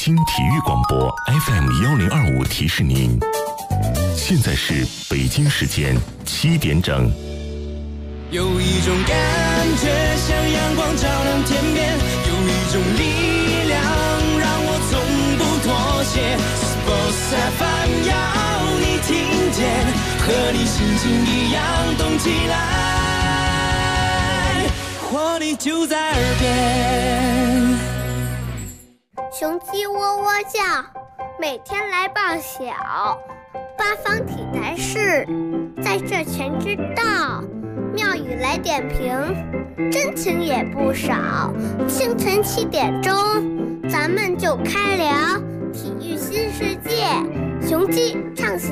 京体育广播 FM1025提示您，现在是北京时间7点整。 有一种感觉像阳光照亮天边，有一种力量让我从不妥协。Sports FM 要你听见，和你心情一样动起来，活力就在耳边。 雄鸡喔喔叫，每天来报晓。八方体坛事，在这全知道。妙语来点评，真情也不少。清晨7点钟，咱们就开聊体育新世界，雄鸡唱晓。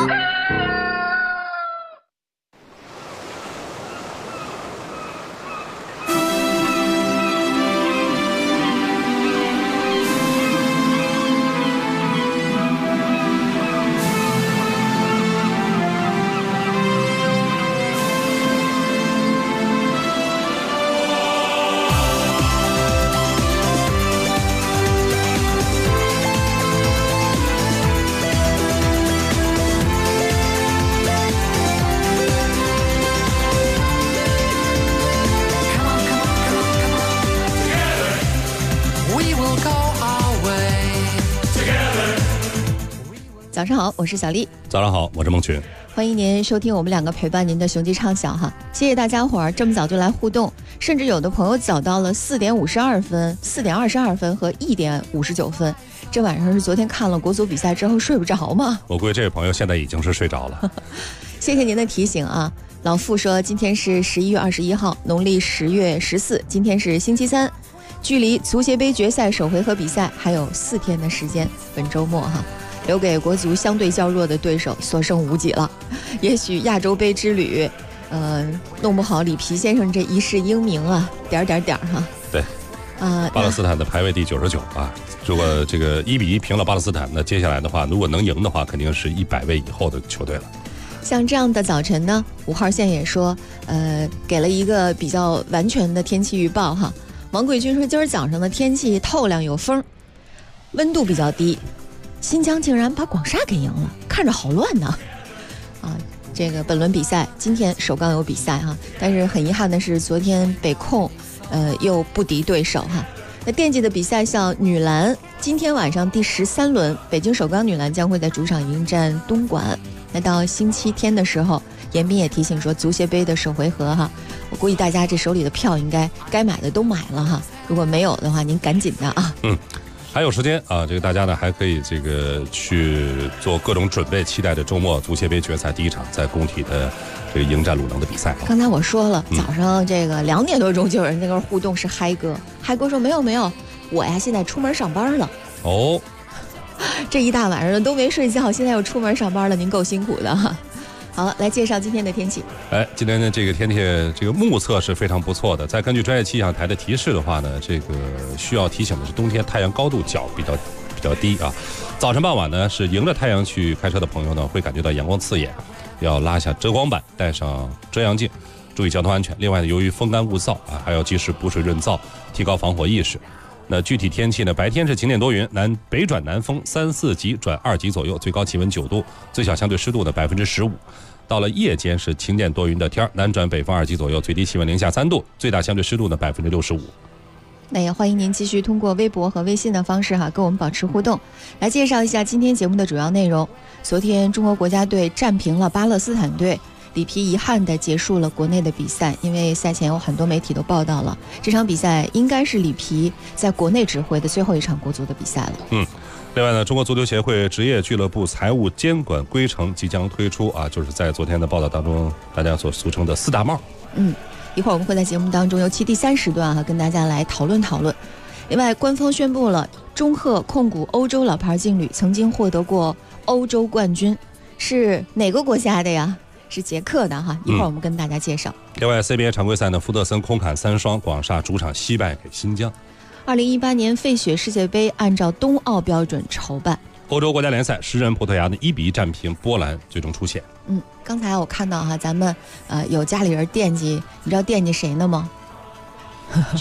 早上好，我是小丽。 早上好，我是孟群。 欢迎您收听我们两个陪伴您的雄鸡畅晓哈，谢谢大家伙儿这么早就来互动，甚至有的朋友早到了4点52分、4点22分和1点59分。这晚上是昨天看了国足比赛之后睡不着吗？ 我估计这位朋友现在已经是睡着了。 谢谢您的提醒啊。老傅说今天是11月21号，农历10月14，今天是星期三，距离足协杯决赛首回合比赛还有4天的时间，本周末哈。留给国足相对较弱的对手所剩无几了，也许亚洲杯之旅，弄不好里皮先生这一世英名啊，点哈。 对，巴勒斯坦的排位第99啊，如果这个1比1平了巴勒斯坦，那接下来的话，如果能赢的话，肯定是100位以后的球队了。 像这样的早晨呢，5号线也说，给了一个比较完全的天气预报哈。王贵军说，今儿早上的天气透亮有风，温度比较低。新疆竟然把广厦给赢了，看着好乱呢！啊，这个本轮比赛今天首钢有比赛哈，但是很遗憾的是，昨天北控又不敌对手哈。那惦记的比赛像女篮，今天晚上第13轮，北京首钢女篮将会在主场迎战东莞。那到星期天的时候，严彬也提醒说，足协杯的首回合哈，我估计大家这手里的票应该买的都买了哈，如果没有的话，您赶紧的啊。 还有时间啊，这个大家呢还可以这个去做各种准备，期待着周末足协杯决赛第一场在工体的这个迎战鲁能的比赛。 刚才我说了，早上这个2点多钟就有人在那互动，是嗨哥说没有，我呀现在出门上班了。哦，这一大晚上都没睡觉，现在又出门上班了，您够辛苦的哈。好了，来介绍今天的天气。 今天的这个天气，这个目测是非常不错的。再根据专业气象台的提示的话呢，这个需要提醒的是，冬天太阳高度较比较低啊。早晨傍晚呢，是迎着太阳去开车的朋友呢，会感觉到阳光刺眼，要拉下遮光板，带上遮阳镜，注意交通安全。另外呢，由于风干物燥啊，还要及时补水润燥，提高防火意识。那具体天气呢？白天是晴天多云，北转南风3、4级转2级左右，最高气温9度，最小相对湿度呢15%。到了夜间是晴间多云的天，南转北风2级左右，最低气温零下3度，最大相对湿度呢65%。 那也欢迎您继续通过微博和微信的方式哈，跟我们保持互动。来介绍一下今天节目的主要内容。昨天中国国家队战平了巴勒斯坦队，里皮遗憾地结束了国内的比赛，因为赛前有很多媒体都报道了，这场比赛应该是里皮在国内指挥的最后一场国足的比赛了。 另外呢，中国足球协会职业俱乐部财务监管规程即将推出啊，就是在昨天的报道当中，大家所俗称的4大帽。 一会儿我们会在节目当中，尤其第3时段跟大家来讨论。另外，官方宣布了中赫控股欧洲老牌劲旅曾经获得过欧洲冠军，是哪个国家的呀？是捷克的哈，一会儿我们跟大家介绍。 另外 CBA 常规赛呢，福特森空砍3双，广厦主场惜败给新疆。 2018年费雪世界杯按照冬奥标准筹办。 欧洲国家联赛，诗人葡萄牙的1比1战平波兰，最终出线。 刚才我看到哈，咱们有家里人惦记，你知道惦记谁呢吗？ 谁啊？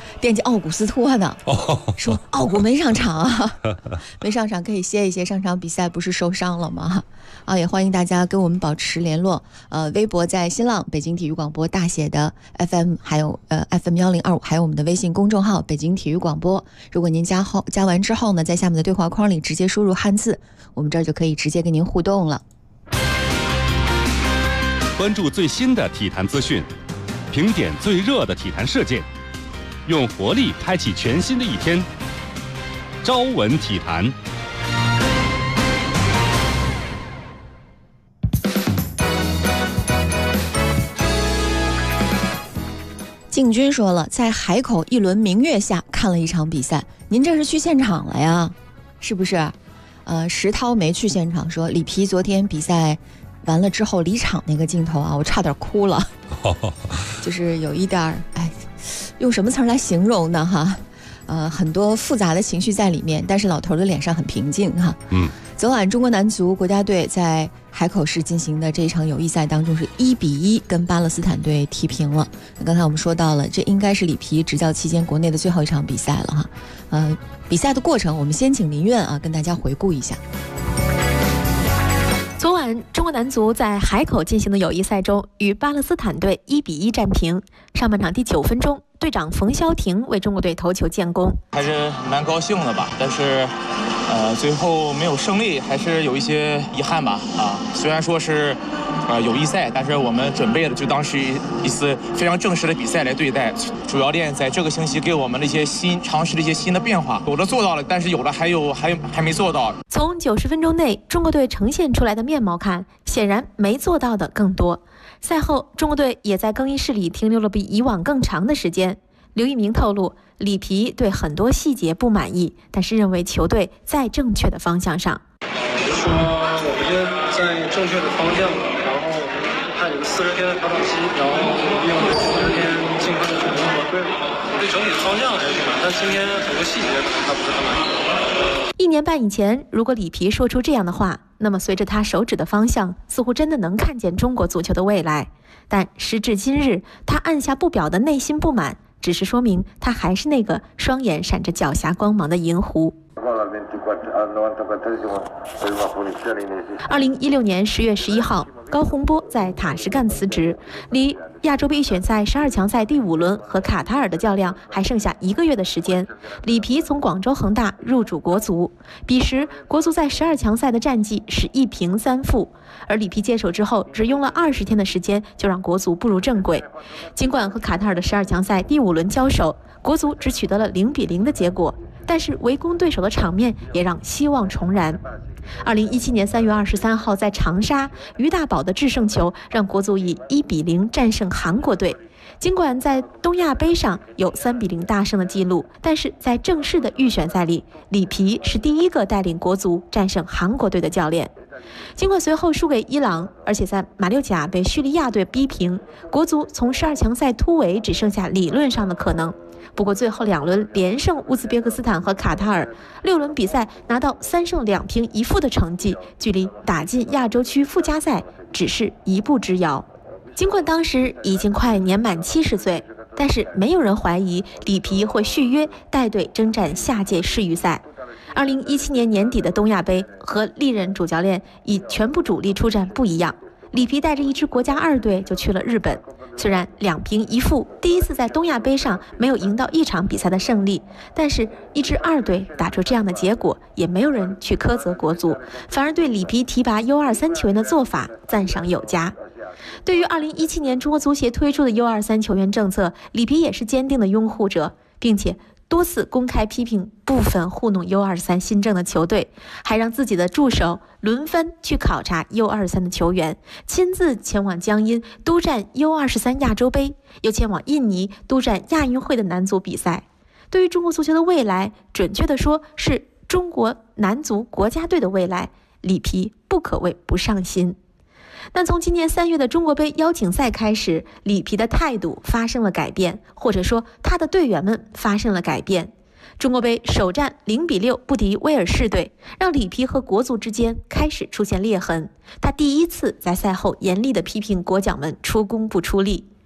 惦记奥古斯托呢，说奥古没上场啊，没上场可以歇一歇，上场比赛不是受伤了吗？啊，也欢迎大家跟我们保持联络。微博在新浪北京体育广播大写的 FM， 还有FM 1025，还有我们的微信公众号北京体育广播。如果您加完之后呢，在下面的对话框里直接输入汉字，我们这儿就可以直接跟您互动了。 关注最新的体坛资讯，评点最热的体坛事件，用活力开启全新的一天。朝闻体坛。 靖军说了，在海口一轮明月下看了一场比赛，您这是去现场了呀？是不是？石涛没去现场，说里皮昨天比赛完了之后离场那个镜头啊，我差点哭了，就是有一点用什么词儿来形容呢？哈，很多复杂的情绪在里面，但是老头的脸上很平静哈。昨晚中国男足国家队在海口市进行的这一场友谊赛当中是1-1跟巴勒斯坦队踢平了。刚才我们说到了，这应该是里皮执教期间国内的最后一场比赛了哈。比赛的过程我们先请林苑跟大家回顾一下。 昨晚中国男足在海口进行的友谊赛中与巴勒斯坦队1-1战平。上半场第9分钟，队长冯潇霆为中国队头球建功， 还是蛮高兴的吧，但是最后没有胜利，还是有一些遗憾吧。虽然说是友谊赛，但是我们准备的就当是一次非常正式的比赛来对待。主教练在这个星期给我们的一些尝试的一些新的变化，有的做到了，但是有的还没做到。从 90分钟内中国队呈现出来的面貌看，显然没做到的更多。赛后中国队也在更衣室里停留了比以往更长的时间。刘一鸣透露，里皮对很多细节不满意，但是认为球队在正确的方向上。 说我们在正确的方向，然后还有40天的调整期，然后用40天尽快的准备和队伍。对整体的方向还是满，但今天很多细节可能他不是很满意。 1年半以前，如果里皮说出这样的话，那么随着他手指的方向，似乎真的能看见中国足球的未来。但时至今日，他按下不表的内心不满，只是说明他还是那个双眼闪着狡黠光芒的银狐。2016年10月11号，高洪波在塔什干辞职，离亚洲杯预选赛12强赛第5轮和卡塔尔的较量还剩下1个月的时间。里皮从广州恒大入主国足，彼时国足在12强赛的战绩是1平3负，而里皮接手之后只用了20天的时间就让国足步入正轨。尽管和卡塔尔的12强赛第5轮交手，国足只取得了0-0的结果，但是围攻对手的场面也让希望重燃。2017年3月23号在长沙，于大宝的制胜球让国足以1-0战胜韩国队。尽管在东亚杯上有3-0大胜的记录，但是在正式的预选赛里，里皮是第一个带领国足战胜韩国队的教练。尽管随后输给伊朗，而且在马六甲被叙利亚队逼平，国足从12强赛突围只剩下理论上的可能。不过最后2轮连胜乌兹别克斯坦和卡塔尔，6轮比赛拿到3胜2平1负的成绩，距离打进亚洲区附加赛只是一步之遥。尽管当时已经快年满70岁，但是没有人怀疑里皮会续约带队征战下届世预赛。2017年年底的东亚杯和历任主教练以全部主力出战不一样，里皮带着一支国家2队就去了日本。虽然2平1负，第一次在东亚杯上没有赢到一场比赛的胜利，但是一支2队打出这样的结果，也没有人去苛责国足，反而对里皮提拔 U23 球员的做法赞赏有加。对于2017年中国足协推出的 U23 球员政策，里皮也是坚定的拥护者，并且多次公开批评部分糊弄 U23 新政的球队，还让自己的助手轮番去考察 U23 的球员，亲自前往江阴督战 U23 亚洲杯，又前往印尼督战亚运会的男足比赛。对于中国足球的未来，准确的说是中国男足国家队的未来，里皮不可谓不上心。但从今年3月的中国杯邀请赛开始，里皮的态度发生了改变，或者说他的队员们发生了改变。中国杯首战0-6不敌威尔士队，让里皮和国足之间开始出现裂痕。他第一次在赛后严厉地批评国脚们出工不出力。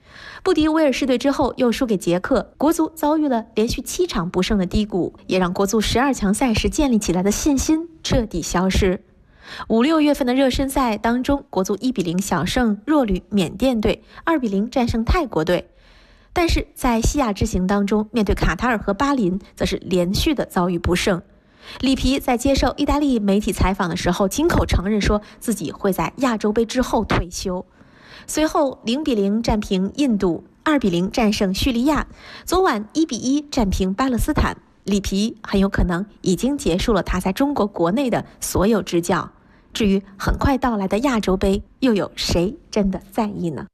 不敌威尔士队之后又输给捷克，国足遭遇了连续7场不胜的低谷，也让国足12强赛时建立起来的信心彻底消失。5、6月份的热身赛当中，国足1比0小胜弱旅缅甸队，2比0战胜泰国队。但是在西亚之行当中，面对卡塔尔和巴林，则是连续的遭遇不胜。里皮在接受意大利媒体采访的时候，亲口承认说自己会在亚洲杯之后退休。随后0比0战平印度，2比0战胜叙利亚，昨晚1比1战平巴勒斯坦。里皮很有可能已经结束了他在中国国内的所有执教。至于很快到来的亚洲杯，又有谁真的在意呢？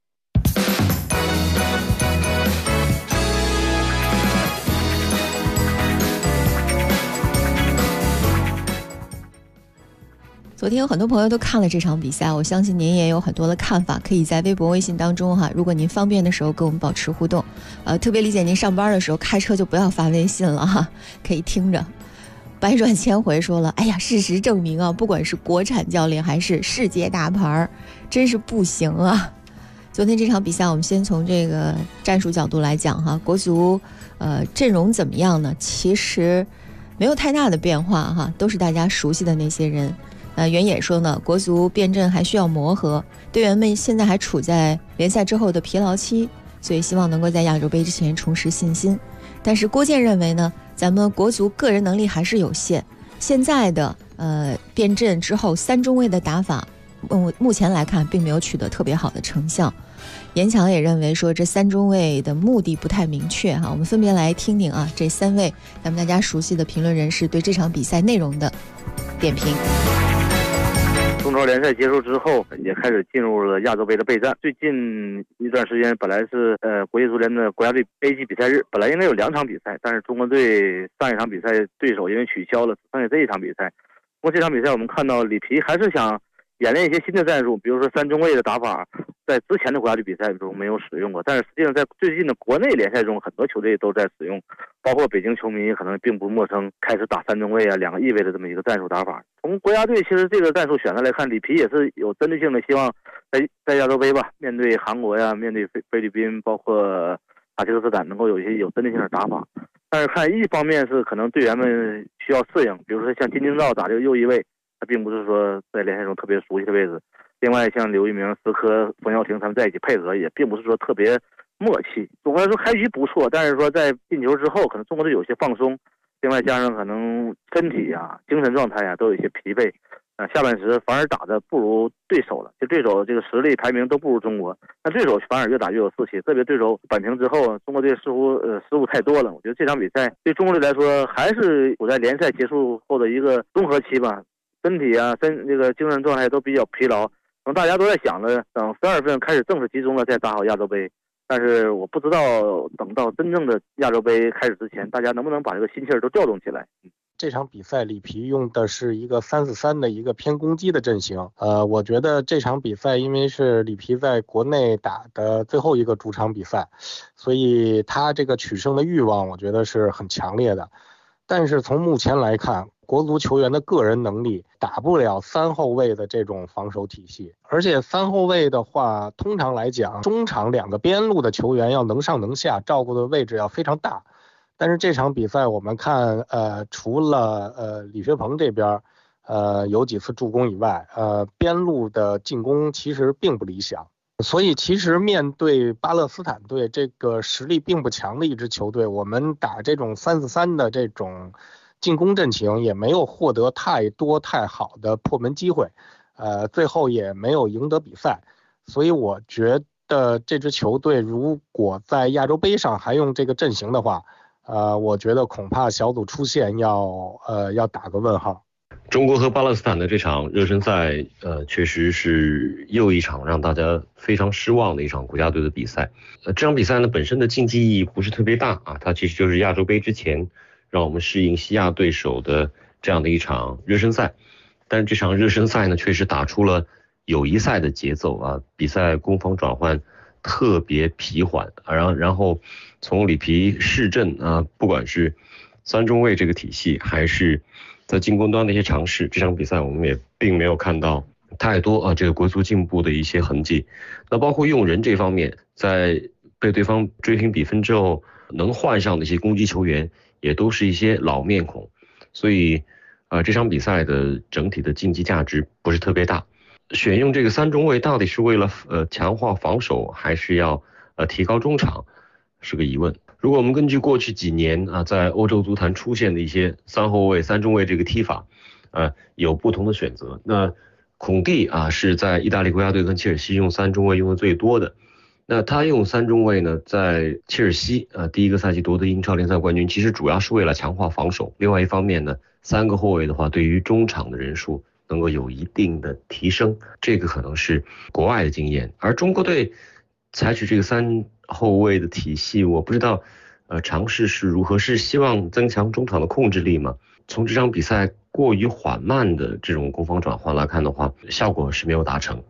昨天有很多朋友都看了这场比赛，我相信您也有很多的看法，可以在微博、微信当中如果您方便的时候跟我们保持互动。特别理解您上班的时候开车就不要发微信了可以听着。百转千回说了，哎呀，事实证明不管是国产教练还是世界大牌，真是不行啊。昨天这场比赛，我们先从这个战术角度来讲国足阵容怎么样呢？其实没有太大的变化都是大家熟悉的那些人。原野说呢，国足变阵还需要磨合，队员们现在还处在联赛之后的疲劳期，所以希望能够在亚洲杯之前重拾信心。但是郭健认为呢，咱们国足个人能力还是有限，现在的变阵之后3中卫的打法目前来看并没有取得特别好的成效。严强也认为说这3中卫的目的不太明确我们分别来听听这3位咱们大家熟悉的评论人士对这场比赛内容的点评。 中超联赛结束之后，也开始进入了亚洲杯的备战。最近一段时间，本来是国际足联的国家队 A 级比赛日，本来应该有2场比赛，但是中国队上一场比赛对手因为取消了，只剩下这一场比赛。不过这场比赛我们看到里皮还是想演练一些新的战术，比如说3中卫的打法，在之前的国家队比赛中没有使用过，但是实际上在最近的国内联赛中，很多球队都在使用，包括北京球迷可能并不陌生，开始打3中卫2个翼位的这么一个战术打法。从国家队其实这个战术选择来看，里皮也是有针对性的，希望在亚洲杯吧，面对韩国面对菲律宾，包括塔吉克斯坦，能够有一些有针对性的打法。但是看一方面是可能队员们需要适应，比如说像金京兆打这个右翼位，他并不是说在联赛中特别熟悉的位置。另外像刘一鸣、斯科、冯潇霆他们在一起配合，也并不是说特别默契。总的来说开局不错，但是说在进球之后，可能中国队有些放松，另外加上可能身体精神状态都有一些疲惫，下半时反而打得不如对手了，就对手这个实力排名都不如中国，那对手反而越打越有士气。特别对手扳平之后，中国队似乎失误太多了。我觉得这场比赛对中国队来说还是处在联赛结束后的一个综合期吧，身体这个精神状态都比较疲劳。等大家都在想着等12月份开始正式集中了再打好亚洲杯，但是我不知道等到真正的亚洲杯开始之前，大家能不能把这个心气儿都调动起来。 这场比赛里皮用的是一个3-4-3的一个偏攻击的阵型。我觉得这场比赛因为是里皮在国内打的最后一个主场比赛，所以他这个取胜的欲望我觉得是很强烈的。但是从目前来看，国足球员的个人能力打不了3后卫的这种防守体系，而且3后卫的话，通常来讲，中场2个边路的球员要能上能下，照顾的位置要非常大。但是这场比赛我们看，除了李学鹏这边有几次助攻以外，边路的进攻其实并不理想。所以其实面对巴勒斯坦队这个实力并不强的一支球队，我们打这种3-4-3的这种进攻阵型也没有获得太多太好的破门机会，最后也没有赢得比赛。所以我觉得这支球队如果在亚洲杯上还用这个阵型的话，我觉得恐怕小组出线要打个问号。 中国和巴勒斯坦的这场热身赛，确实是又一场让大家非常失望的一场国家队的比赛。这场比赛呢本身的竞技意义不是特别大它其实就是亚洲杯之前让我们适应西亚对手的这样的一场热身赛。但是这场热身赛呢确实打出了友谊赛的节奏比赛攻防转换特别疲缓然后从里皮试阵不管是3中卫这个体系还是在进攻端的一些尝试，这场比赛我们也并没有看到太多这个国足进步的一些痕迹。那包括用人这方面，在被对方追平比分之后能换上的一些攻击球员也都是一些老面孔，所以这场比赛的整体的竞技价值不是特别大。选用这个3中卫到底是为了强化防守，还是要提高中场，是个疑问。如果我们根据过去几年在欧洲足坛出现的一些3后卫3中卫这个踢法，有不同的选择。那孔蒂是在意大利国家队跟切尔西用3中卫用的最多的。那他用3中卫呢，在切尔西第一个赛季夺得英超联赛冠军，其实主要是为了强化防守。另外一方面呢，3个后卫的话，对于中场的人数能够有一定的提升，这个可能是国外的经验。而中国队采取这个3后卫的体系，我不知道尝试是如何，是希望增强中场的控制力吗？从这场比赛过于缓慢的这种攻防转换来看的话，效果是没有达成。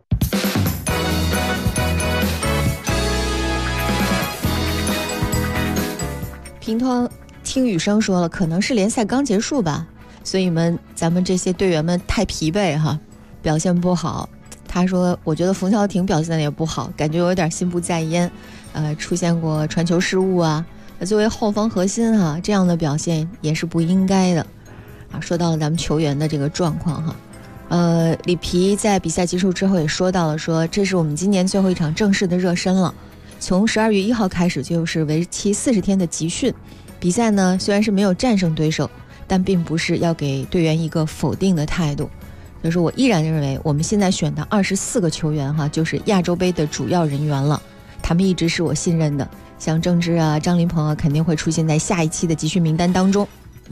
平托听雨生说了，可能是联赛刚结束吧，所以咱们这些队员们太疲惫哈，表现不好。他说我觉得冯潇霆表现的也不好，感觉有点心不在焉，出现过传球失误啊，作为后防核心这样的表现也是不应该的说到了咱们球员的这个状况里皮在比赛结束之后也说到了，说这是我们今年最后一场正式的热身了，从12月1号开始就是为期40天的集训。比赛呢虽然是没有战胜对手，但并不是要给队员一个否定的态度。所以说我依然认为我们现在选的24个球员就是亚洲杯的主要人员了，他们一直是我信任的，像郑智张琳芃肯定会出现在下一期的集训名单当中。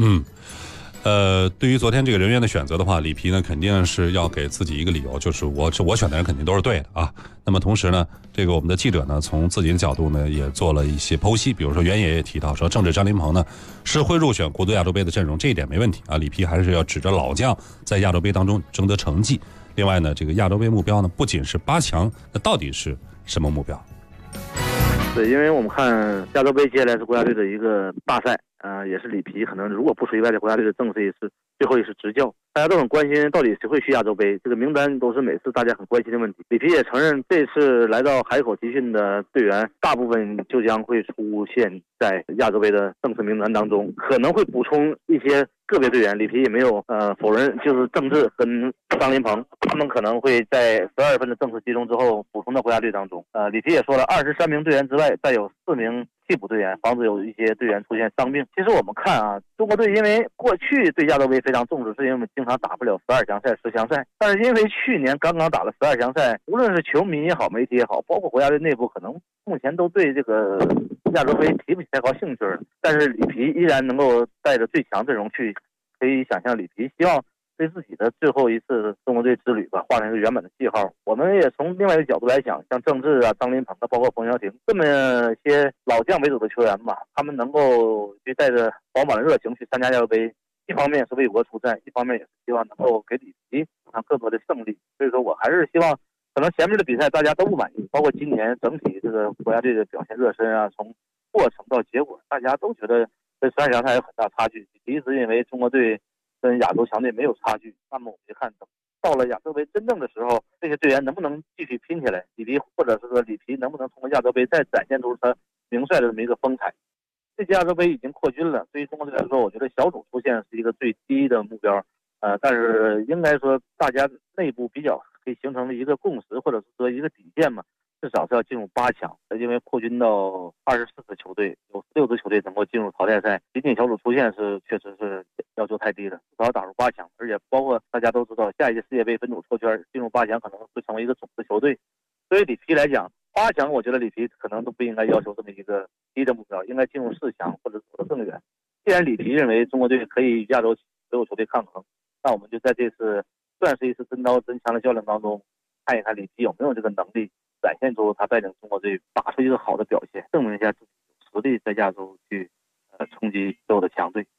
对于昨天这个人员的选择的话，里皮呢肯定是要给自己一个理由，就是我选的人肯定都是对的那么同时呢，这个我们的记者呢从自己的角度呢也做了一些剖析，比如说袁野也提到说，郑智张琳芃呢是会入选国足亚洲杯的阵容，这一点没问题里皮还是要指着老将在亚洲杯当中争得成绩。另外呢，这个亚洲杯目标呢不仅是8强，那到底是什么目标？ 对，因为我们看亚洲杯接下来是国家队的一个大赛，也是里皮可能如果不出意外的国家队的正式一次最后一次执教，大家都很关心到底谁会去亚洲杯，这个名单都是每次大家很关心的问题。里皮也承认，这次来到海口集训的队员大部分就将会出现在亚洲杯的正式名单当中，可能会补充一些个别队员，里皮也没有否认，就是郑智跟张琳芃，他们可能会在12月份的正式集中之后补充到国家队当中。里皮也说了，23名队员之外再有4名替补队员，防止有一些队员出现伤病。其实我们看中国队因为过去对亚洲杯非常重视，是因为我们经常打不了12强赛、10强赛，但是因为去年刚刚打了12强赛，无论是球迷也好，媒体也好，包括国家队内部，可能目前都对这个亚洲杯提不起太高兴趣。但是里皮依然能够带着最强阵容去，可以想象里皮希望对自己的最后一次中国队之旅画上一个圆满的记号。我们也从另外一个角度来讲，像郑智张琳芃包括冯潇霆这么些老将为主的球员吧，他们能够去带着饱满的热情去参加亚洲杯，一方面是为国出战，一方面也是希望能够给里皮更多的胜利。所以说我还是希望，可能前面的比赛大家都不满意，包括今年整体这个国家队的表现热身从过程到结果，大家都觉得跟12强赛有很大差距。一直认为中国队跟亚洲强队没有差距，那么我们就看到了亚洲杯真正的时候，这些队员能不能继续拼起来，里皮或者是说里皮能不能通过亚洲杯再展现出他名帅的这么一个风采。这届亚洲杯已经扩军了，对于中国队来说，我觉得小组出线是一个最低的目标，但是应该说大家内部比较可以形成了一个共识，或者是说一个底线嘛，至少是要进入8强。因为扩军到24支球队，有16支球队能够进入淘汰赛，仅仅小组出线是确实是要求太低了，至少要打入8强。而且包括大家都知道，下一届世界杯分组抽签进入8强可能会成为一个种子球队，所以里皮来讲，8强我觉得里皮可能都不应该要求这么一个低的目标，应该进入4强或者走得更远。既然里皮认为中国队可以与亚洲所有球队抗衡，那我们就在这次算是一次真刀真枪的较量当中，看一看里皮有没有这个能力展现出他带领中国队打出一个好的表现，证明一下自己有实力在亚洲去冲击所有的强队。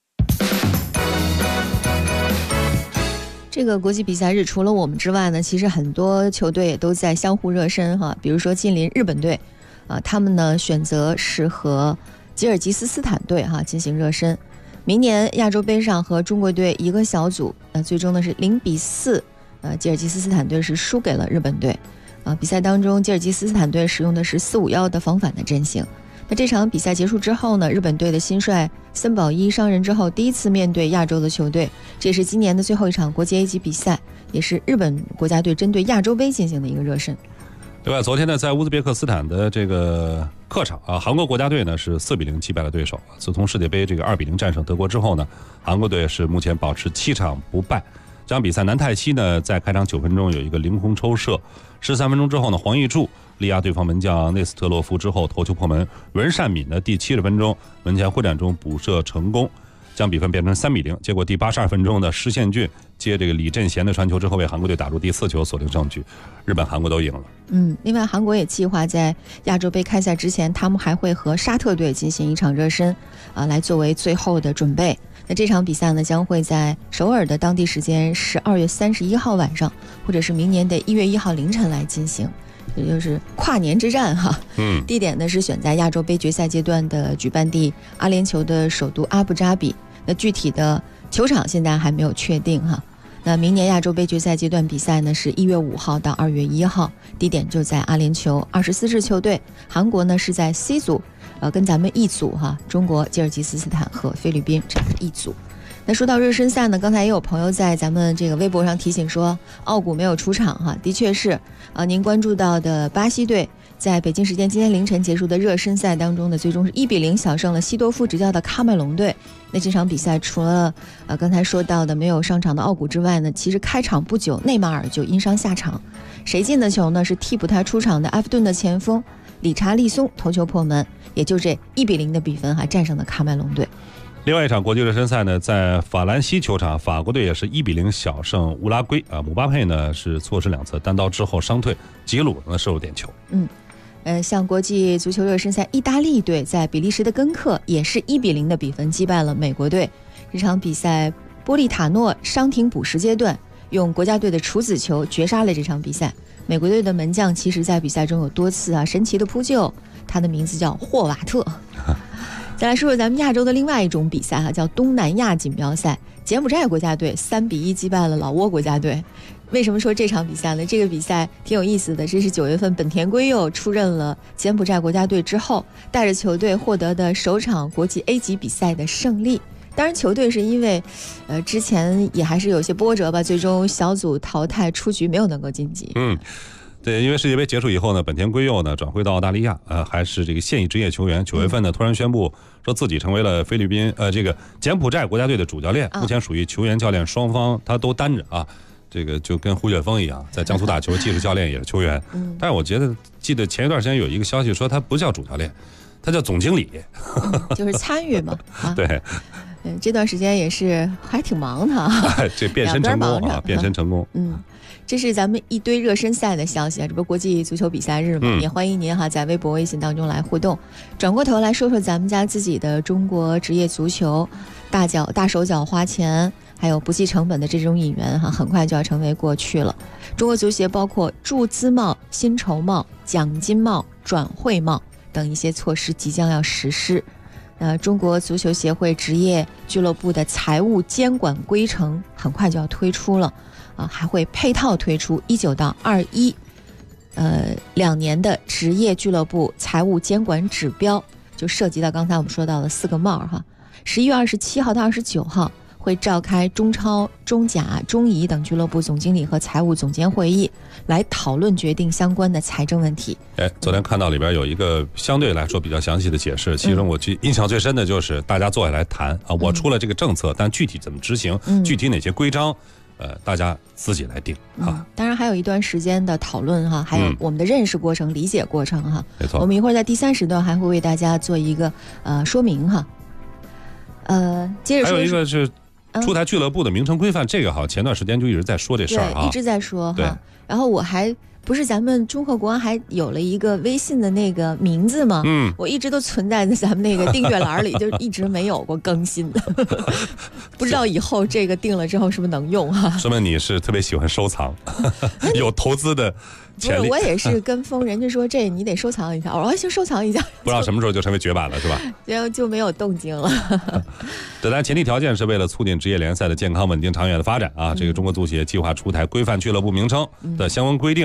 这个国际比赛日除了我们之外呢，其实很多球队也都在相互热身比如说近邻日本队他们呢选择是和吉尔吉斯斯坦队进行热身。明年亚洲杯上和中国队一个小组，最终呢是0-4，吉尔吉斯斯坦队是输给了日本队。 比赛当中，吉尔吉斯斯坦队使用的是4-5-1的防反的阵型。那这场比赛结束之后呢，日本队的新帅森保一伤人之后，第一次面对亚洲的球队，这也是今年的最后一场国际 A 级比赛，也是日本国家队针对亚洲杯进行的一个热身。 另外，昨天呢，在乌兹别克斯坦的这个客场啊，韩国国家队呢是4-0击败了对手。自从世界杯这个2-0战胜德国之后呢，韩国队是目前保持7场不败。这场比赛南泰熙呢在开场9分钟有一个凌空抽射，13分钟之后呢，黄义柱力压对方门将内斯特洛夫之后头球破门，文善敏的第70分钟门前会战中补射成功，将比分变成3-0。结果第82分钟的施宪俊接这个李振贤的传球之后，为韩国队打入第4球，锁定胜局。日本、韩国都赢了。 另外韩国也计划在亚洲杯开赛之前，他们还会和沙特队进行一场热身，来作为最后的准备。那这场比赛呢，将会在首尔的当地时间12月31号晚上，或者是明年的1月1号凌晨来进行，也就是跨年之战哈。地点呢是选在亚洲杯决赛阶段的举办地阿联酋的首都阿布扎比。那具体的球场现在还没有确定哈。那明年亚洲杯决赛阶段比赛呢是1月5号到2月1号，地点就在阿联酋24支球队。韩国呢是在 C 组，跟咱们一组哈，中国、吉尔吉斯斯坦和菲律宾这是一组。那说到热身赛呢，刚才也有朋友在咱们这个微博上提醒说，奥古没有出场哈，的确是，您关注到的巴西队在北京时间今天凌晨结束的热身赛当中呢，最终是1-0小胜了西多夫执教的喀麦隆队。那这场比赛除了刚才说到的没有上场的奥古之外呢，其实开场不久内马尔就因伤下场，谁进的球呢？是替补他出场的埃弗顿的前锋理查利松头球破门，也就这1-0的比分战胜了喀麦隆队。 另外一场国际热身赛呢，在法兰西球场，法国队也是1-0小胜乌拉圭姆巴佩呢是错失2次单刀之后伤退，吉鲁呢射入点球。 像国际足球热身赛，意大利队在比利时的根克也是1-0的比分击败了美国队。这场比赛，波利塔诺伤停补时阶段用国家队的处子球绝杀了这场比赛。美国队的门将其实在比赛中有多次神奇的扑救，他的名字叫霍瓦特。再来说说咱们亚洲的另外一种比赛叫东南亚锦标赛，柬埔寨国家队3-1击败了老挝国家队。为什么说这场比赛呢？这个比赛挺有意思的，这是9月份本田圭佑出任了柬埔寨国家队之后，带着球队获得的首场国际 A 级比赛的胜利。当然球队是因为之前也还是有些波折吧，最终小组淘汰出局，没有能够晋级。 对，因为世界杯结束以后呢，本田圭佑呢转回到澳大利亚，还是这个现役职业球员。9月份呢，突然宣布说自己成为了菲律宾这个柬埔寨国家队的主教练，目前属于球员教练双方他都担着啊。这个就跟胡雪峰一样，在江苏打球，既是教练也是球员。但是我记得前一段时间有一个消息说他不叫主教练，他叫总经理， 就是参与嘛。 对。 这段时间也是还挺忙的这变身成功啊，变身成功。 这是咱们一堆热身赛的消息这不国际足球比赛日嘛，也欢迎您在微博微信当中来互动。转过头来说说咱们家自己的中国职业足球，大手脚花钱还有不计成本的这种引援很快就要成为过去了。中国足协包括注资帽、薪酬帽、奖金帽、转会帽等一些措施即将要实施。中国足球协会职业俱乐部的财务监管规程很快就要推出了，还会配套推出19到21， 2年的职业俱乐部财务监管指标，就涉及到刚才我们说到的4个帽11月27号到29号会召开中超、中甲、中乙等俱乐部总经理和财务总监会议，来讨论决定相关的财政问题。 昨天看到里边有一个相对来说比较详细的解释，其中我印象最深的就是大家坐下来谈我出了这个政策，但具体怎么执行，具体哪些规章，大家自己来定当然还有一段时间的讨论还有我们的认识过程、理解过程没错。 我们一会儿在第3时段还会为大家做一个说明接着说， 还有一个是出台俱乐部的名称规范，这个前段时间就一直在说这事儿一直在说对。 然后我还不是咱们中赫国安还有了一个微信的那个名字吗？我一直都存在在咱们那个订阅栏里，就一直没有过更新的。不知道以后这个定了之后是不是能用说明你是特别喜欢收藏，有投资的潜力。 我也是跟风，人家说这你得收藏一下，我说行，收藏一下。 不知道什么时候就成为绝版了，是吧？ 就没有动静了。 当然，前提条件是为了促进职业联赛的健康、稳定、长远的发展这个中国足协计划出台规范俱乐部名称的相关规定。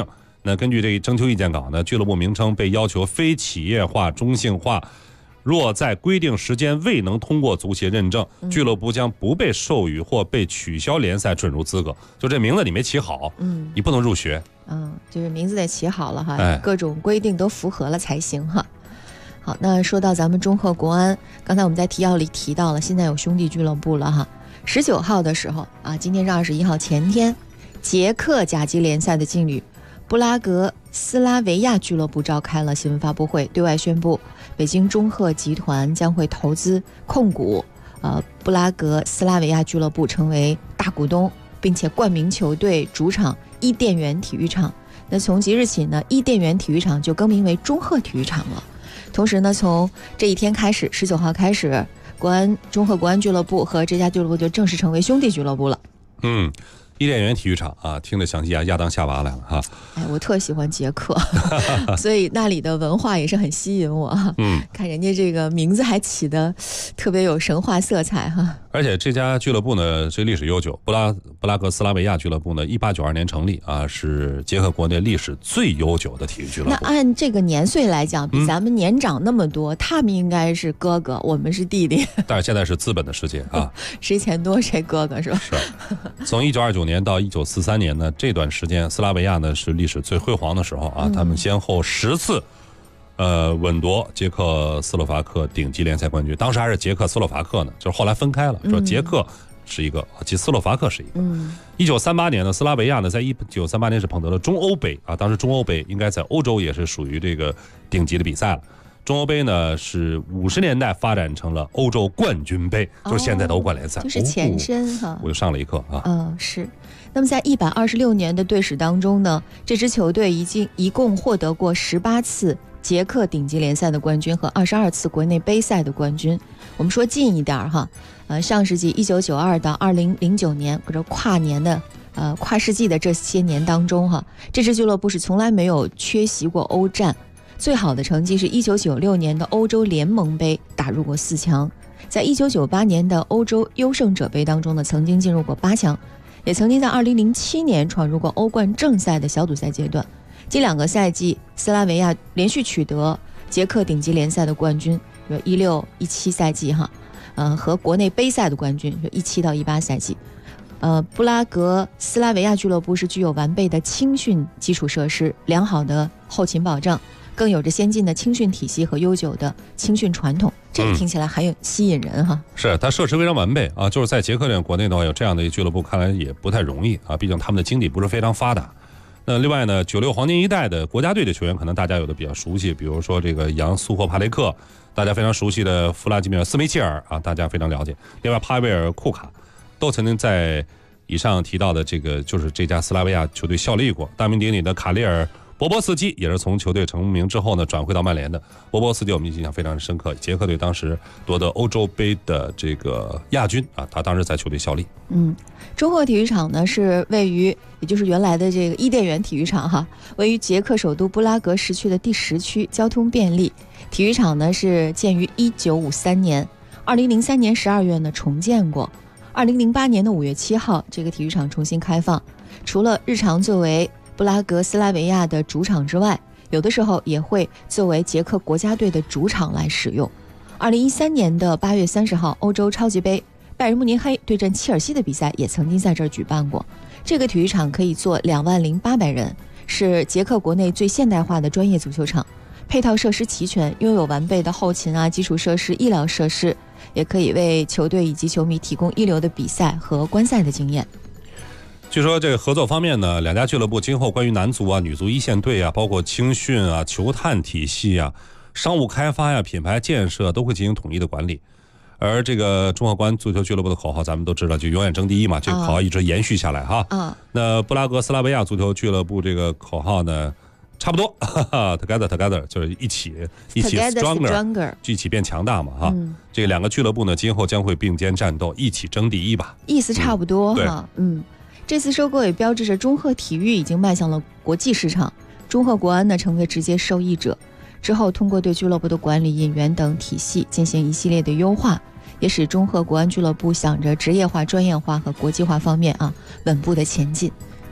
那根据这征求意见稿呢，俱乐部名称被要求非企业化、中性化。若在规定时间未能通过足协认证，俱乐部将不被授予或被取消联赛准入资格。就这名字你没起好，你不能入学。 就是名字得起好了哈，各种规定都符合了才行哈。好，那说到咱们中赫国安，刚才我们在提要里提到了，现在有兄弟俱乐部了哈。19号的时候啊，今天是21号，前天，捷克甲级联赛的劲旅布拉格斯拉维亚俱乐部召开了新闻发布会，对外宣布北京中赫集团将会投资控股布拉格斯拉维亚俱乐部，成为大股东，并且冠名球队主场伊甸园体育场。那从即日起呢，伊甸园体育场就更名为中赫体育场了。同时呢，从这一天开始，19号开始，中赫国安俱乐部和这家俱乐部就正式成为兄弟俱乐部了。 伊甸园体育场啊，听着想起亚当夏娃来了哈。 我特喜欢捷克，所以那里的文化也是很吸引我。看人家这个名字还起得特别有神话色彩哈。 而且这家俱乐部呢，这历史悠久，布拉格斯拉维亚俱乐部呢，1892年成立啊，是捷克国内历史最悠久的体育俱乐部。 那按这个年岁来讲，比咱们年长那么多，他们应该是哥哥，我们是弟弟。 但是现在是资本的世界啊， 谁钱多谁哥哥是吧？ 是。从1929年到1943年呢，这段时间斯拉维亚呢是历史最辉煌的时候啊，他们先后10次稳夺捷克斯洛伐克顶级联赛冠军。当时还是捷克斯洛伐克呢，就是后来分开了，说捷克是一个，斯洛伐克是一个。1938年呢，斯拉维亚呢在1938年是捧得了中欧杯啊，当时中欧杯应该在欧洲也是属于这个顶级的比赛了。中欧杯呢是50年代发展成了欧洲冠军杯，就是现在的欧冠联赛， 就是前身哈。 我就上了一课啊。 是。那么在126年的队史当中呢，这支球队一共获得过18次捷克顶级联赛的冠军和22次国内杯赛的冠军。我们说近一点哈，上世纪1992到2009年或者跨年的跨世纪的这些年当中哈，这支俱乐部是从来没有缺席过欧战。最好的成绩是1996年的欧洲联盟杯打入过4强，在1998年的欧洲优胜者杯当中呢，曾经进入过8强，也曾经在2007年闯入过欧冠正赛的小组赛阶段。近2个赛季，斯拉维亚连续取得捷克顶级联赛的冠军，16、17赛季哈，和国内杯赛的冠军，17到18赛季。布拉格斯拉维亚俱乐部是具有完备的青训基础设施、良好的后勤保障，更有着先进的青训体系和悠久的青训传统，这个听起来很吸引人哈。 是，它设施非常完备啊，就是在捷克这个国内的话，有这样的一个俱乐部，看来也不太容易啊，毕竟他们的经济不是非常发达。那另外呢，96黄金一代的国家队的球员，可能大家有的比较熟悉，比如说这个扬苏霍帕雷克，大家非常熟悉的弗拉基米尔斯梅切尔啊，大家非常了解。另外帕维尔库卡都曾经在以上提到的这个就是这家斯拉维亚球队效力过。大名鼎鼎的卡列尔博波斯基也是从球队成名之后呢转回到曼联的。博波斯基我们印象非常深刻，捷克队当时夺得欧洲杯的这个亚军啊，他当时在球队效力。 中赫体育场呢是位于，也就是原来的这个伊甸园体育场哈，位于捷克首都布拉格市区的第10区，交通便利。体育场呢是建于1953年，2003年12月呢重建过。2008年的5月7号，这个体育场重新开放。除了日常作为布拉格斯拉维亚的主场之外，有的时候也会作为捷克国家队的主场来使用。2013年的8月30号，欧洲超级杯拜仁慕尼黑对阵切尔西的比赛也曾经在这儿举办过。这个体育场可以坐20800人，是捷克国内最现代化的专业足球场，配套设施齐全，拥有完备的后勤基础设施、医疗设施，也可以为球队以及球迷提供一流的比赛和观赛的经验。 据说这个合作方面呢，两家俱乐部今后关于男足女足一线队包括青训球探体系商务开发品牌建设都会进行统一的管理。而这个中赫国安足球俱乐部的口号咱们都知道，就永远争第一嘛，这个口号一直延续下来哈。那布拉格斯拉维亚足球俱乐部这个口号呢差不多together 就是一起 stronger， 一起变强大嘛哈。这个两个俱乐部呢今后将会并肩战斗，一起争第一吧， 意思差不多哈。这次收购也标志着中赫体育已经迈向了国际市场，中赫国安呢成为直接受益者。之后通过对俱乐部的管理、引援等体系进行一系列的优化，也使中赫国安俱乐部想着职业化、专业化和国际化方面稳步的前进。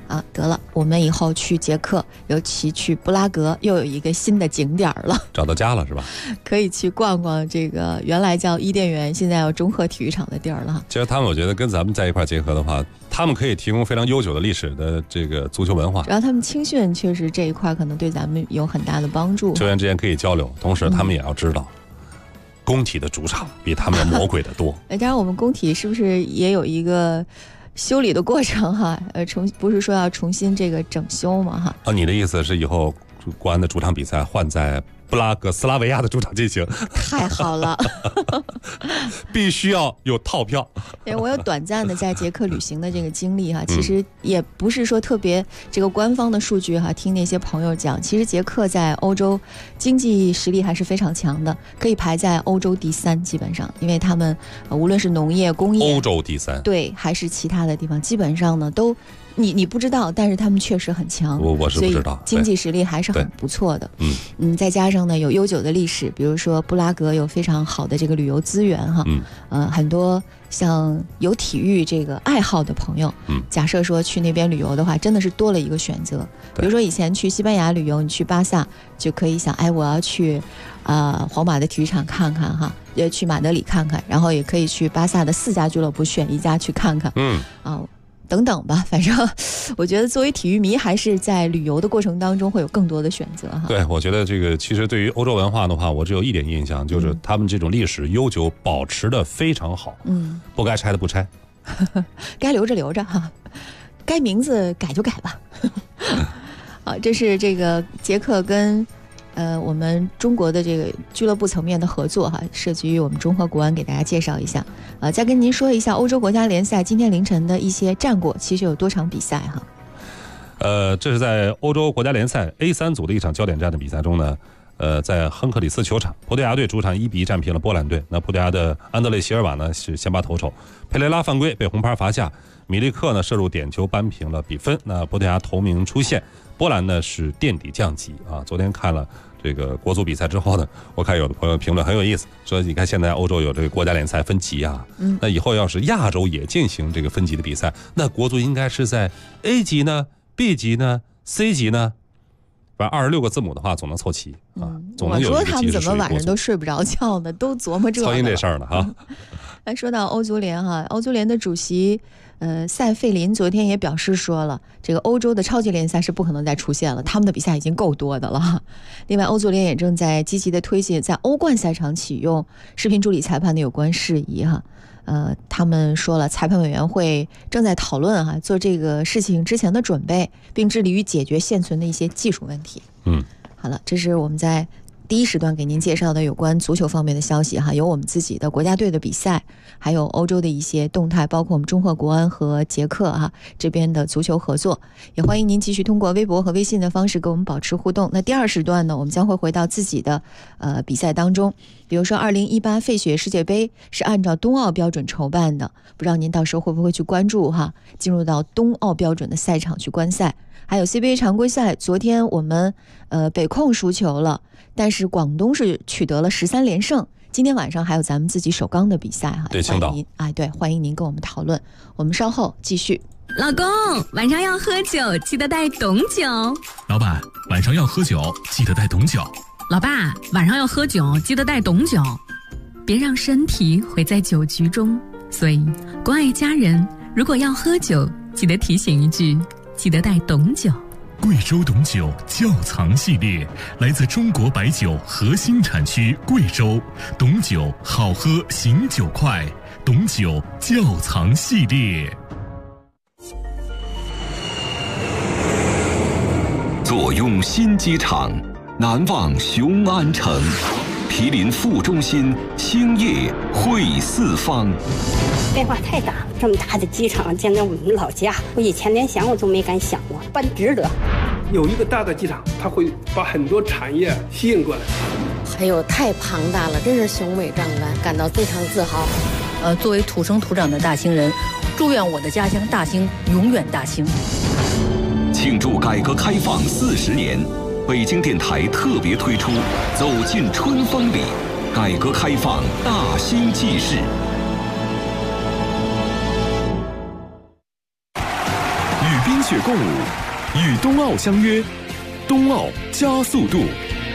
啊，得了，我们以后去捷克，尤其去布拉格，又有一个新的景点了， 找到家了是吧？ 可以去逛逛这个原来叫伊甸园，现在叫中赫体育场的地儿了。 其实他们我觉得跟咱们在一块结合的话，他们可以提供非常悠久的历史的这个足球文化。 主要他们青训确实这一块可能对咱们有很大的帮助， 球员之间可以交流，同时他们也要知道。工体的主场比他们要魔鬼的多。 当然，我们工体是不是也有一个修理的过程哈？不是说要重新这个整修嘛哈？ 啊，你的意思是以后国安的主场比赛换在布拉格斯拉维亚的主场进行？ 太好了， 必须要有套票。 对，我有短暂的在捷克旅行的这个经历哈，其实也不是说特别这个官方的数据哈，听那些朋友讲，其实捷克在欧洲经济实力还是非常强的，可以排在欧洲第3，基本上，因为他们无论是农业、工业， 欧洲第3， 对，还是其他的地方，基本上呢都。你不知道，但是他们确实很强， 我是不知道， 所以经济实力还是很不错的。再加上呢有悠久的历史，比如说布拉格有非常好的这个旅游资源哈，很多像有体育这个爱好的朋友，假设说去那边旅游的话，真的是多了一个选择。比如说以前去西班牙旅游，你去巴萨就可以想，哎，我要去皇马的体育场看看哈，也去马德里看看，然后也可以去巴萨的4家俱乐部选一家去看看，等等吧，反正我觉得作为体育迷，还是在旅游的过程当中会有更多的选择哈。 对，我觉得这个其实对于欧洲文化的话，我只有一点印象，就是他们这种历史悠久保持的非常好，不该拆的不拆， 该留着留着哈，该名字改就改吧。好，这是这个捷克跟我们中国的这个俱乐部层面的合作哈，涉及于我们中赫国安，给大家介绍一下。再跟您说一下欧洲国家联赛今天凌晨的一些战果，其实有多场比赛哈。 这是在欧洲国家联赛 A3 组的一场焦点战的比赛中呢，在亨克里斯球场，葡萄牙队主场1-1战平了波兰队。那葡萄牙的安德烈席尔瓦呢是先发投手，佩雷拉犯规被红牌罚下，米利克呢射入点球扳平了比分。那葡萄牙头名出现，波兰呢是垫底降级啊。昨天看了这个国足比赛之后呢，我看有的朋友评论很有意思，说你看现在欧洲有这个国家联赛分级啊，那以后要是亚洲也进行这个分级的比赛，那国足应该是在 A 级呢、B 级呢、C 级呢，反正26个字母的话总能凑齐啊，总能有一个级是属于国足。 我说他们怎么晚上都睡不着觉呢？都琢磨这个。 操心这事儿呢哈。 说到欧足联哈，欧足联的主席塞费林昨天也表示说了，这个欧洲的超级联赛是不可能再出现了，他们的比赛已经够多的了。另外，欧足联也正在积极的推进在欧冠赛场启用视频助理裁判的有关事宜哈。他们说了，裁判委员会正在讨论哈，做这个事情之前的准备，并致力于解决现存的一些技术问题。好了，这是我们在第一时段给您介绍的有关足球方面的消息哈，有我们自己的国家队的比赛，还有欧洲的一些动态，包括我们中赫国安和捷克哈这边的足球合作，也欢迎您继续通过微博和微信的方式跟我们保持互动。那第二时段呢，我们将会回到自己的比赛当中，比如说2018费雪世界杯是按照冬奥标准筹办的，不知道您到时候会不会去关注哈，进入到冬奥标准的赛场去观赛。还有 CBA 常规赛，昨天我们北控输球了，但是广东是取得了13连胜。今天晚上还有咱们自己首钢的比赛哈， 对，青岛， 对，欢迎您跟我们讨论。我们稍后继续。 老公，晚上要喝酒，记得带懂酒。 老板，晚上要喝酒，记得带懂酒。 老爸，晚上要喝酒，记得带懂酒。别让身体毁在酒局中。所以，关爱家人，如果要喝酒，记得提醒一句。记得带懂酒。 贵州懂酒窖藏系列来自中国白酒核心产区贵州，懂酒好喝醒酒快，懂酒窖藏系列。 坐拥新机场，难忘雄安城，毗邻副中心，兴业汇四方。 变化太大了，这么大的机场建在我们老家，我以前连想我都没敢想过，办值得。 有一个大的机场，它会把很多产业吸引过来。 还有太庞大了，真是雄伟壮观，感到非常自豪。 作为土生土长的大兴人，祝愿我的家乡大兴永远大兴。 庆祝改革开放40年，北京电台特别推出《走进春风里》，改革开放大兴纪事。 血共舞，与冬奥相约，冬奥加速度。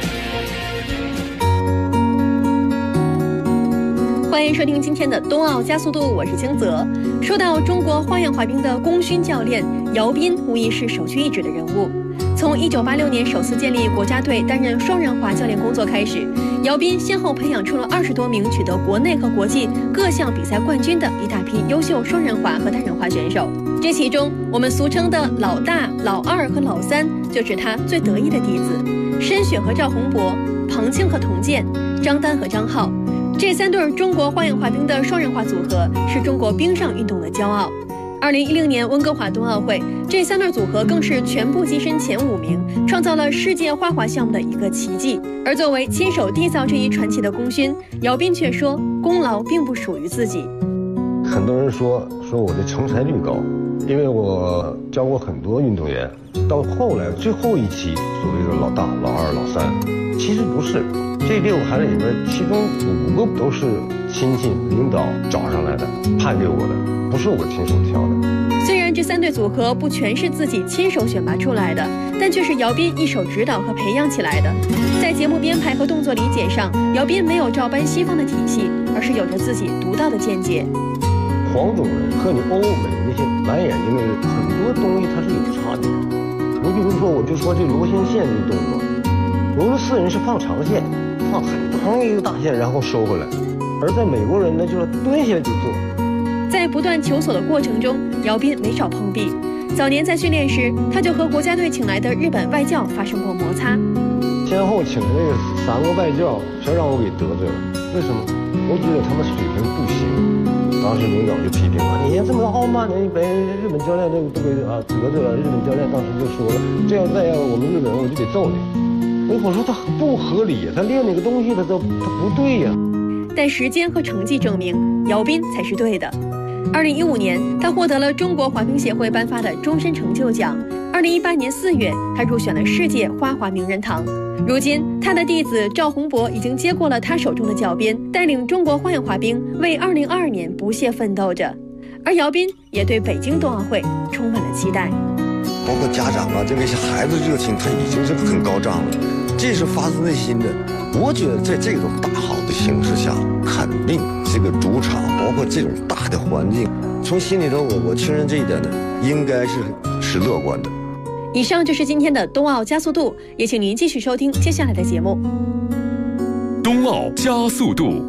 欢迎收听今天的冬奥加速度，我是清泽。说到中国花样滑冰的功勋教练姚斌，无疑是首屈一指的人物。从1986年首次建立国家队担任双人滑教练工作开始，姚斌先后培养出了20多名取得国内和国际各项比赛冠军的一大批优秀双人滑和单人滑选手。这其中，我们俗称的老大、老二和老三，就是他最得意的弟子：申雪和赵宏博、庞庆和童健、张丹和张浩。这3对中国花样滑冰的双人滑组合是中国冰上运动的骄傲。2010年温哥华冬奥会，这3对组合更是全部跻身前5名，创造了世界花滑项目的一个奇迹。而作为亲手缔造这一传奇的功勋，姚斌却说，功劳并不属于自己。 很多人说我的成才率高，因为我教过很多运动员，到后来最后一期所谓的老大、老二、老三，其实不是。这6个孩子里边，其中5个都是亲戚领导找上来的，派给我的，不是我亲手挑的。 虽然这3对组合不全是自己亲手选拔出来的，但却是姚斌一手指导和培养起来的。在节目编排和动作理解上，姚斌没有照搬西方的体系，而是有着自己独到的见解。 黄种人和你欧美那些蓝眼睛的人，很多东西它是有差别的。你比如说，我就说这螺旋线这个动作，俄罗斯人是放长线，放很长一个大线，然后收回来，而在美国人呢，就是蹲下就做。 在不断求索的过程中，姚斌没少碰壁。早年在训练时，他就和国家队请来的日本外教发生过摩擦。 先后请这个3个外教，全让我给得罪了。为什么？我觉得他们水平不行。当时领导就批评我，你这么傲慢的，你把日本教练都给得罪了。日本教练当时就说了，这样再要我们日本人，我就得揍你。我说他不合理，他练那个东西他不对呀。 但时间和成绩证明，姚斌才是对的。2015年，他获得了中国滑冰协会颁发的终身成就奖。2018年4月，他入选了世界花滑名人堂。如今，他的弟子赵宏博已经接过了他手中的教鞭，带领中国花样滑冰为2022年不懈奋斗着。而姚斌也对北京冬奥会充满了期待。 包括家长啊，这个孩子热情，他已经是很高涨了，这是发自内心的。我觉得在这种大好的形势下，肯定这个主场，包括这种大的环境，从心里头我确认这一点呢，应该是乐观的。 以上就是今天的冬奥加速度，也请您继续收听接下来的节目。 冬奥加速度。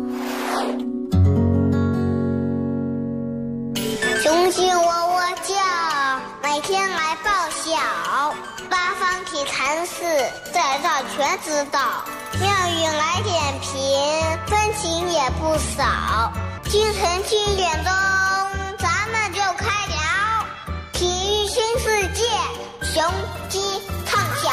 雄鸡喔喔叫，每天来报晓。八方体坛事，在这全知道。妙语来点评，分情也不少。清晨7点钟，咱们就开聊体育新世界，雄鸡唱晓。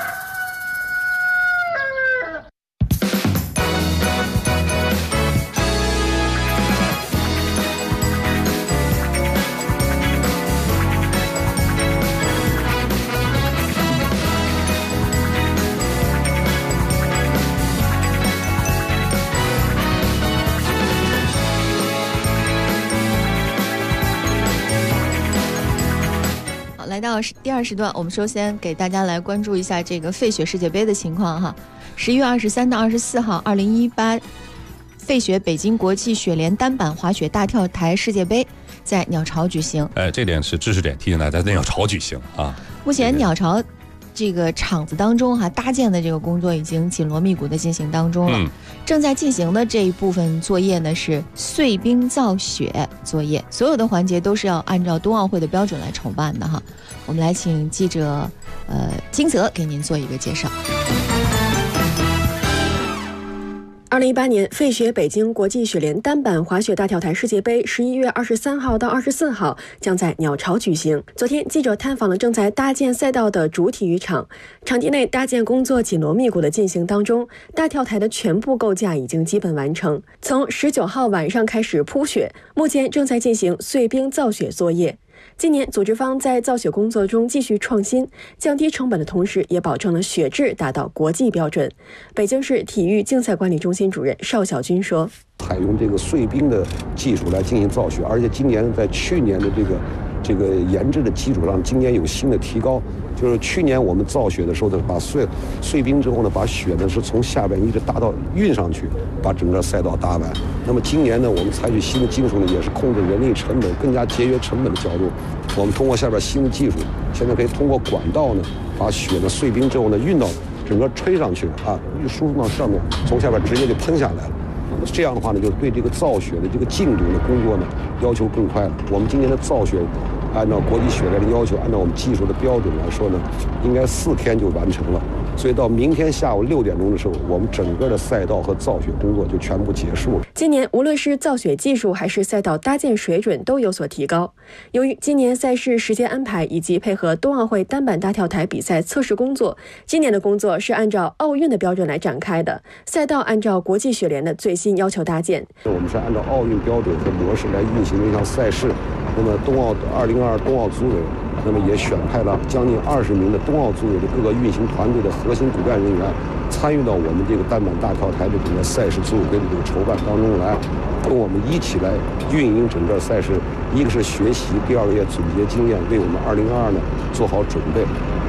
来到第2时段，我们首先给大家来关注一下这个费雪世界杯的情况哈。11月23到24号，2018费雪北京国际雪联单板滑雪大跳台世界杯在鸟巢举行。 这点是知识点，提醒大家在鸟巢举行啊。 目前鸟巢这个场子当中搭建的这个工作已经紧锣密鼓的进行当中了。正在进行的这一部分作业呢是碎冰造雪作业，所有的环节都是要按照冬奥会的标准来筹办的哈。我们来请记者金泽给您做一个介绍。 2018年费雪北京国际雪联单板滑雪大跳台世界杯11月23号到24号将在鸟巢举行。昨天，记者探访了正在搭建赛道的主体育场，场地内搭建工作紧锣密鼓的进行当中，大跳台的全部构架已经基本完成。从19号晚上开始铺雪，目前正在进行碎冰造雪作业。今年组织方在造雪工作中继续创新，降低成本的同时，也保证了雪质达到国际标准。北京市体育竞赛管理中心主任邵小军说：“ 采用这个碎冰的技术来进行造雪，而且今年在去年的这个这个研制的基础上，今年有新的提高。就是去年我们造雪的时候呢，把碎冰之后呢，把雪呢是从下边一直搭到运上去，把整个赛道搭完。那么今年呢，我们采取新的技术呢，也是控制人力成本，更加节约成本的角度。我们通过下边新的技术，现在可以通过管道呢，把雪呢碎冰之后呢，运到整个吹上去啊，输送到上面，从下边直接就喷下来了。这样的话呢，就对这个造雪的这个进度的工作呢要求更快了。我们今年的造雪，按照国际雪联的要求，按照我们技术的标准来说呢，应该4天就完成了。所以到明天下午6点钟的时候，我们整个的赛道和造雪工作就全部结束了。 今年无论是造雪技术还是赛道搭建水准都有所提高。由于今年赛事时间安排以及配合冬奥会单板大跳台比赛测试工作，今年的工作是按照奥运的标准来展开的，赛道按照国际雪联的最新要求搭建。 我们是按照奥运标准和模式来运行的一项赛事。那么2022冬奥组委，那么也选派了将近20名的冬奥组委的各个运行团队的核心骨干人员，参与到我们这个单板大跳台的整个赛事组委会的这个筹办当中来，跟我们一起来运营整个赛事。一个是学习，第二个也总结经验，为我们2022呢做好准备。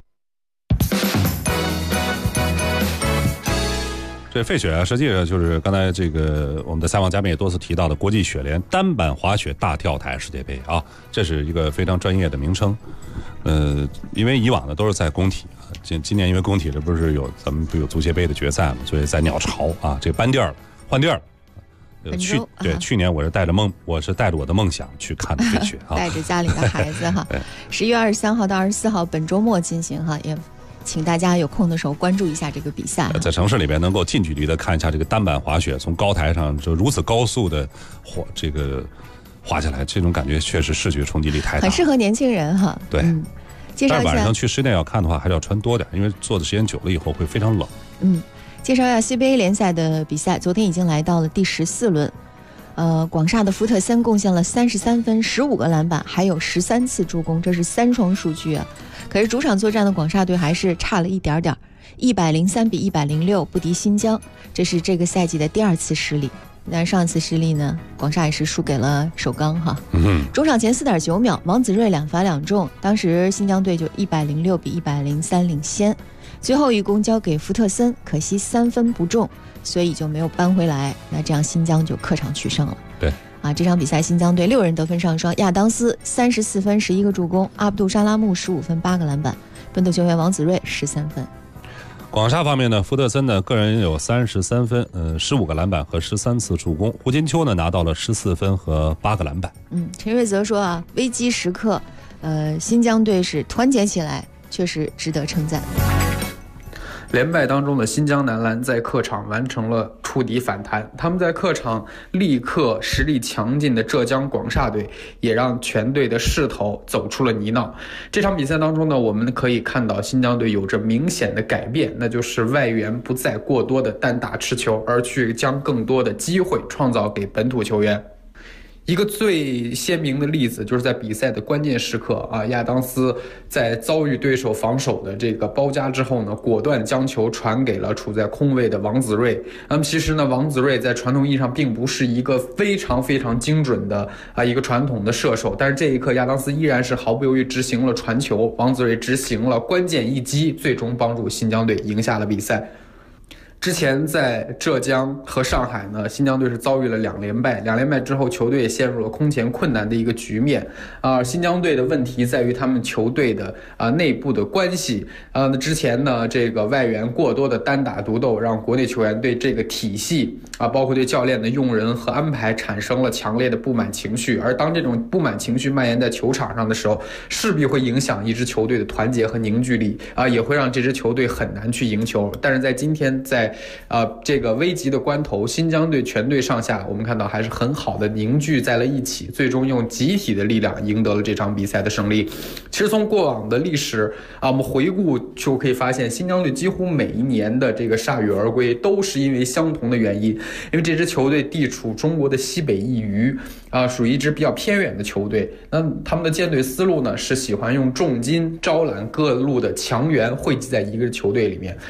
这费雪啊，实际上就是刚才这个我们的采访嘉宾也多次提到的国际雪联单板滑雪大跳台世界杯啊，这是一个非常专业的名称。因为以往呢都是在工体啊，今年因为工体这不是咱们不有足协杯的决赛嘛，所以在鸟巢啊，这搬地儿换地儿。去年我是带着我的梦想去看的费雪啊， 带着家里的孩子哈。11月23号到24号本周末进行哈，也请大家有空的时候关注一下这个比赛。 在城市里边能够近距离的看一下这个单板滑雪，从高台上就如此高速的滑下来，这种感觉确实视觉冲击力太大， 很适合年轻人哈。 对， 介绍一下。 但晚上去室内要看的话，还是要穿多点，因为坐的时间久了以后会非常冷。 介绍一下 CBA 联赛的比赛，昨天已经来到了第14轮。广厦的福特森贡献了33分、15个篮板，还有13次助攻，这是3双数据啊。可是主场作战的广厦队还是差了一点点，103比106不敌新疆，这是这个赛季的第2次失利。但上一次失利呢，广厦也是输给了首钢哈。中场前4.9秒，王子睿2罚2中，当时新疆队就106比103领先。最后一攻交给福特森，可惜3分不中，所以就没有扳回来。那这样新疆就客场取胜了。 对啊，这场比赛新疆队6人得分上双，亚当斯34分11个助攻，阿卜杜沙拉木15分8个篮板，本土球员王子睿13分。 广厦方面呢，福特森呢个人有33分，15个篮板和13次助攻。胡金秋呢拿到了14分和8个篮板。 陈瑞泽说啊，危机时刻，新疆队是团结起来，确实值得称赞。 连败当中的新疆男篮在客场完成了触底反弹，他们在客场力克实力强劲的浙江广厦队，也让全队的势头走出了泥淖。这场比赛当中呢，我们可以看到新疆队有着明显的改变，那就是外援不再过多的单打持球，而去将更多的机会创造给本土球员。一个最鲜明的例子就是在比赛的关键时刻啊，亚当斯在遭遇对手防守的这个包夹之后呢，果断将球传给了处在空位的王子睿。那么其实呢，王子睿在传统意义上并不是一个非常精准的一个传统的射手，但是这一刻亚当斯依然是毫不犹豫执行了传球，王子睿执行了关键一击，最终帮助新疆队赢下了比赛。之前在浙江和上海呢，新疆队是遭遇了2连败，2连败之后，球队也陷入了空前困难的一个局面。新疆队的问题在于他们球队的内部的关系。之前呢，这个外援过多的单打独斗，让国内球员对这个体系包括对教练的用人和安排产生了强烈的不满情绪。而当这种不满情绪蔓延在球场上的时候，势必会影响一支球队的团结和凝聚力也会让这支球队很难去赢球。但是在今天在这个危急的关头，新疆队全队上下我们看到还是很好的凝聚在了一起，最终用集体的力量赢得了这场比赛的胜利。其实从过往的历史我们回顾就可以发现，新疆队几乎每一年的这个铩羽而归都是因为相同的原因，因为这支球队地处中国的西北一隅属于一支比较偏远的球队。那他们的建队思路呢，是喜欢用重金招揽各路的强援汇集在一个球队里面。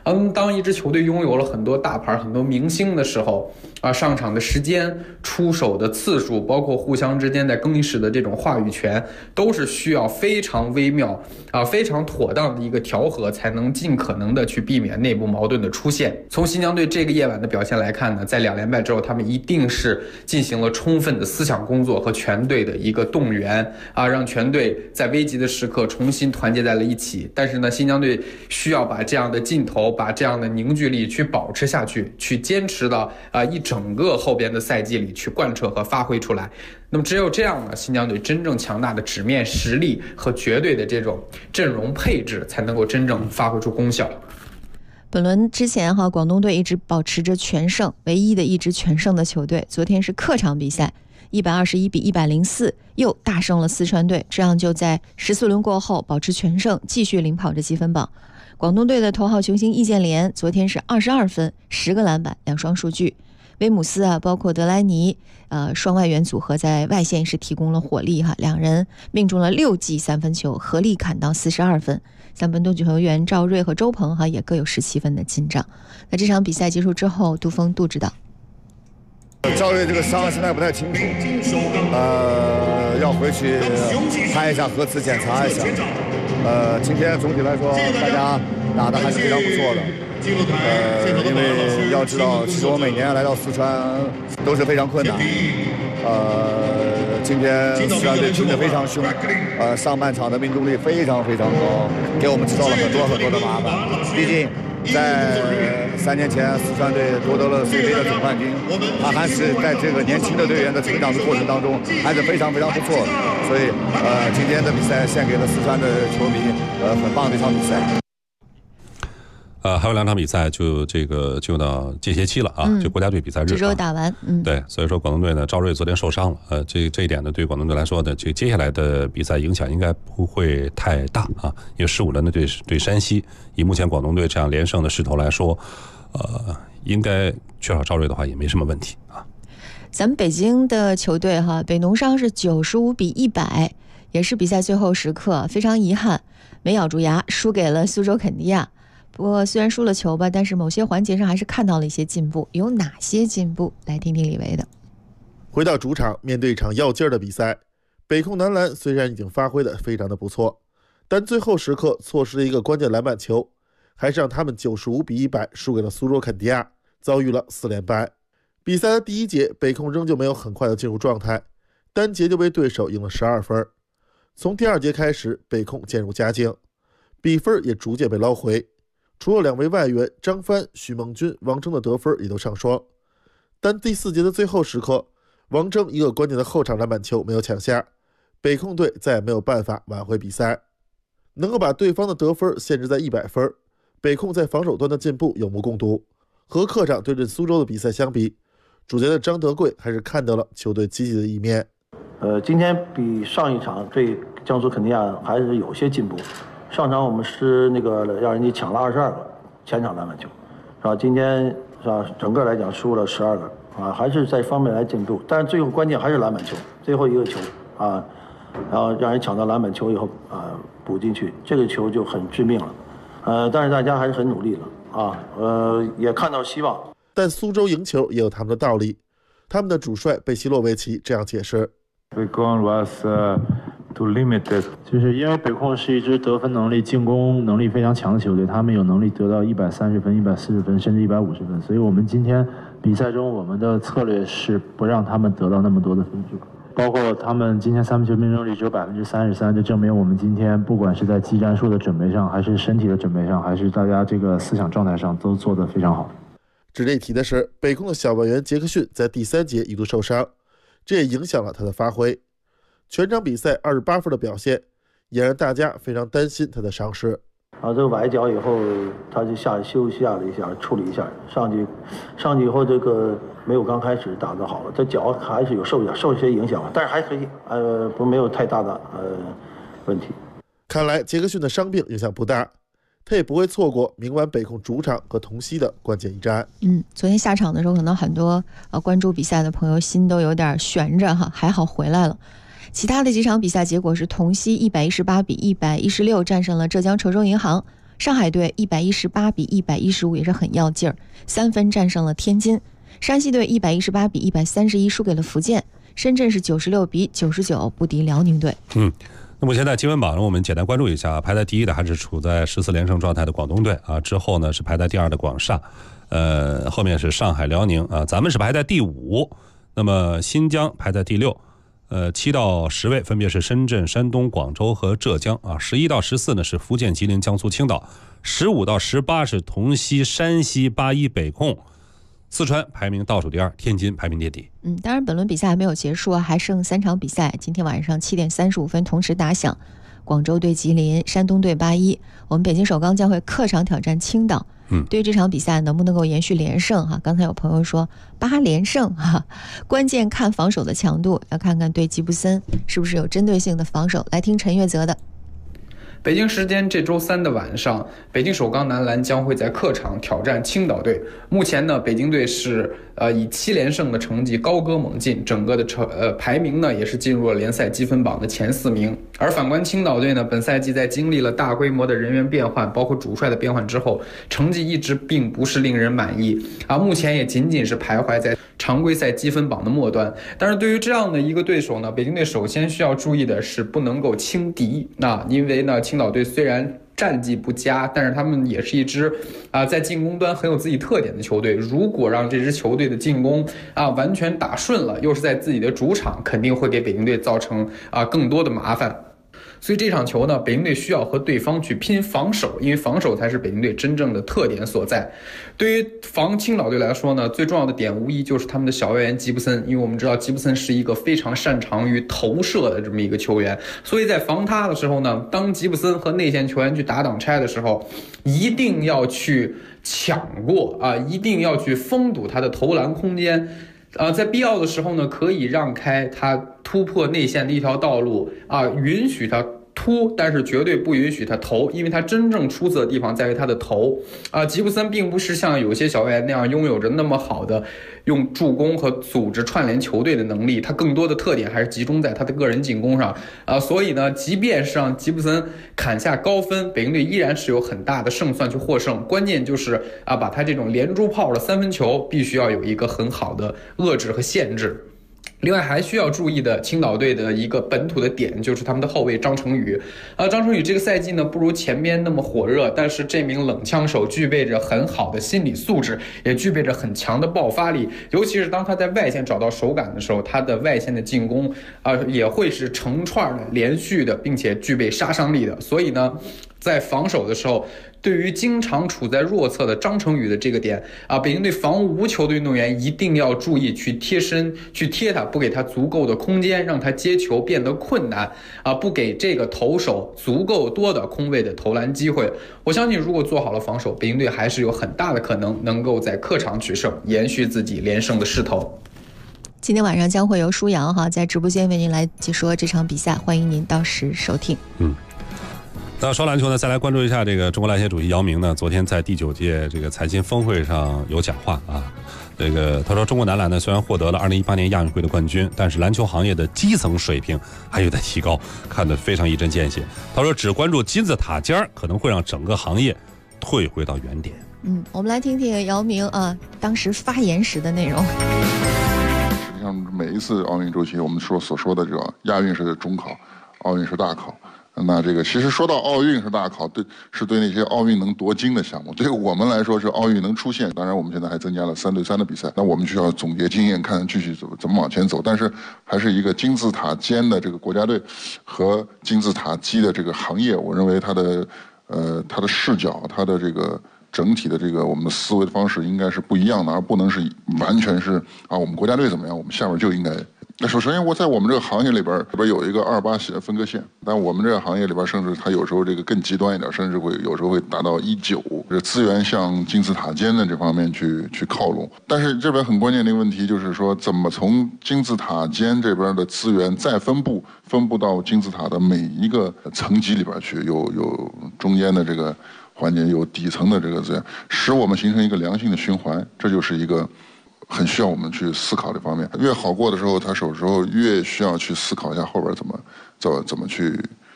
当一支球队拥有了很多大牌、很多明星的时候，上场的时间、出手的次数，包括互相之间在更衣室的这种话语权，都是需要非常微妙非常妥当的一个调和，才能尽可能的去避免内部矛盾的出现。从新疆队这个夜晚的表现来看呢，在2连败之后，他们一定是进行了充分的思想工作和全队的一个动员让全队在危急的时刻重新团结在了一起。但是呢，新疆队需要把这样的劲头、把这样的凝聚力去保持下去，去坚持到一整个后边的赛季里去贯彻和发挥出来。那么只有这样呢，新疆队真正强大的纸面实力和绝对的这种阵容配置才能够真正发挥出功效。 本轮之前广东队一直保持着全胜，唯一的一支全胜的球队，昨天是客场比赛121比104又大胜了四川队，这样就在14轮过后保持全胜，继续领跑着积分榜。广东队的头号球星易建联昨天是22分10个篮板2双数据，威姆斯包括德莱尼双外援组合在外线是提供了火力两人命中了6记三分球，合力砍到42分。像本土球员赵睿和周鹏也各有17分的进账。那这场比赛结束之后，杜锋杜指导， 赵睿这个伤现在不太清楚，要回去看一下核磁检查一下。今天总体来说大家打得还是非常不错的。因为要知道，其实我每年来到四川都是非常困难。今天四川队拼得非常凶，上半场的命中率非常非常高，给我们制造了很多很多的麻烦。毕竟在3年前，四川队夺得了世界杯的总冠军，他还是在这个年轻的队员的成长的过程当中，还是非常非常不错的。所以，今天的比赛献给了四川的球迷，很棒的一场比赛。 还有2场比赛就到间歇期了就国家队比赛日这周打完。 对，所以说广东队呢，赵睿昨天受伤了，这一点呢，对广东队来说呢，这接下来的比赛影响应该不会太大因为15轮的对山西，以目前广东队这样连胜的势头来说，应该缺少赵睿的话也没什么问题咱们北京的球队北农商是95比100，也是比赛最后时刻，非常遗憾没咬住牙，输给了苏州肯尼亚。不过虽然输了球吧，但是某些环节上还是看到了一些进步。有哪些进步？来听听李维的。 回到主场，面对一场要劲儿的比赛，北控男篮虽然已经发挥得非常的不错，但最后时刻错失了一个关键篮板球，还是让他们95比100输给了苏州肯尼亚，遭遇了4连败。比赛的第一节，北控仍旧没有很快的进入状态，单节就被对手赢了12分。从第2节开始，北控渐入佳境，比分也逐渐被捞回。除了2位外援张帆、徐梦军、王铮的得分也都上双，但第4节的最后时刻，王铮一个关键的后场篮板球没有抢下，北控队再也没有办法挽回比赛。能够把对方的得分限制在100分，北控在防守端的进步有目共睹。和客场对阵苏州的比赛相比，主教练张德贵还是看到了球队积极的一面。 今天比上一场对江苏肯尼亚还是有些进步。上场我们是让人家抢了22个前场篮板球，是吧？今天是吧？整个来讲输了12个还是在方面来进步，但是最后关键还是篮板球，最后一个球然后让人抢到篮板球以后补进去，这个球就很致命了。但是大家还是很努力了也看到希望。 但苏州赢球也有他们的道理，他们的主帅贝西洛维奇这样解释。 就是因为北控是一支得分能力、进攻能力非常强的球队，他们有能力得到130分、140分，甚至150分。所以我们今天比赛中，我们的策略是不让他们得到那么多的分数。包括他们今天三分球命中率只有33%，就证明我们今天不管是在技战术的准备上，还是身体的准备上，还是大家这个思想状态上，都做得非常好。 值得一提的是，北控的小外援杰克逊在第3节一度受伤，这也影响了他的发挥。全场比赛28分的表现，也让大家非常担心他的伤势。 这个崴脚以后，他就休息了一下，处理一下，上去以后这个没有刚开始打得好了，这脚还是有受一些影响，但是还可以，没有太大的问题。 看来杰克逊的伤病影响不大，他也不会错过明晚北控主场和同曦的关键一战。 昨天下场的时候，可能很多关注比赛的朋友心都有点悬着还好回来了。其他的几场比赛结果是同曦118比116战胜了浙江稠州银行， 上海队118比115也是很要劲儿，3分战胜了天津。山西队118比131输给了福建。深圳是96比99不敌辽宁队。 那目前在积分榜上，我们简单关注一下，排在第一的还是处在14连胜状态的广东队啊，之后呢是排在第2的广厦，后面是上海、辽宁啊，咱们是排在第5，那么新疆排在第6。7到10位分别是深圳、山东、广州和浙江啊。11到14呢是福建、吉林、江苏、青岛。15到18是同溪、山西、八一、北控。四川排名倒数第2，天津排名垫底。 当然本轮比赛还没有结束啊，还剩3场比赛。今天晚上7点35分同时打响，广州对吉林，山东对八一。我们北京首钢将会客场挑战青岛。对于这场比赛能不能够延续连胜哈？刚才有朋友说8连胜哈，关键看防守的强度，要看看对吉布森是不是有针对性的防守。来听陈月泽的。 北京时间这周3的晚上，北京首钢男篮将会在客场挑战青岛队。目前呢，北京队是以7连胜的成绩高歌猛进，整个的排名呢也是进入了联赛积分榜的前4名。而反观青岛队呢，本赛季在经历了大规模的人员变换，包括主帅的变换之后，成绩一直并不是令人满意啊，目前也仅仅是徘徊在常规赛积分榜的末端。但是对于这样的一个对手呢，北京队首先需要注意的是不能够轻敌。因为呢，青岛队虽然战绩不佳，但是他们也是一支在进攻端很有自己特点的球队。如果让这支球队的进攻完全打顺了，又是在自己的主场，肯定会给北京队造成更多的麻烦。所以这场球呢，北京队需要和对方去拼防守，因为防守才是北京队真正的特点所在。对于防青岛队来说呢，最重要的点无疑就是他们的小外援吉布森，因为我们知道吉布森是一个非常擅长于投射的这么一个球员，所以在防他的时候呢，当吉布森和内线球员去打挡拆的时候，一定要去抢过一定要去封堵他的投篮空间。在必要的时候呢，可以让开他突破内线的一条道路允许他突，但是绝对不允许他投，因为他真正出色的地方在于他的投吉布森并不是像有些小外援那样拥有着那么好的用助攻和组织串联球队的能力，他更多的特点还是集中在他的个人进攻上所以呢，即便是让吉布森砍下高分，北京队依然是有很大的胜算去获胜。关键就是把他这种连珠炮的3分球必须要有一个很好的遏制和限制。另外还需要注意的青岛队的一个本土的点就是他们的后卫张成宇张成宇这个赛季呢不如前边那么火热，但是这名冷枪手具备着很好的心理素质，也具备着很强的爆发力，尤其是当他在外线找到手感的时候，他的外线的进攻也会是成串的连续的，并且具备杀伤力的。所以呢，在防守的时候，对于经常处在弱侧的张成宇的这个点北京队防无球的运动员一定要注意去贴身去贴他，不给他足够的空间，让他接球变得困难不给这个投手足够多的空位的投篮机会。我相信如果做好了防守，北京队还是有很大的可能能够在客场取胜，延续自己连胜的势头。 今天晚上将会由舒阳在直播间为您来解说这场比赛，欢迎您到时收听。 那说篮球呢，再来关注一下这个中国篮协主席姚明呢，昨天在第9届这个财经峰会上有讲话这个他说，中国男篮呢虽然获得了2018年亚运会的冠军，但是篮球行业的基层水平还有待提高，看得非常一针见血。他说，只关注金字塔尖可能会让整个行业退回到原点。 我们来听听姚明当时发言时的内容。 实际上，每一次奥运周期，我们所说的这个亚运是中考，奥运是大考。那这个其实说到奥运是大考，是对那些奥运能夺金的项目，对我们来说是奥运能出现。当然我们现在还增加了3对3的比赛，那我们需要总结经验，看继续怎么往前走。但是还是一个金字塔尖的这个国家队和金字塔基的这个行业，我认为它的视角，它的这个整体的这个我们的思维的方式应该是不一样的，而不能是完全是我们国家队怎么样，我们下边就应该。那首先，在我们这个行业里边有一个28分割线，但我们这个行业里边，甚至它有时候这个更极端一点，甚至有时候会达到19，这资源向金字塔尖的这方面去靠拢。但是这边很关键的一个问题就是说，怎么从金字塔尖这边的资源再分布到金字塔的每一个层级里边去，有中间的这个环节，有底层的这个资源，使我们形成一个良性的循环，这就是一个很需要我们去思考这方面。越好过的时候，他有时候越需要去思考一下后边怎么去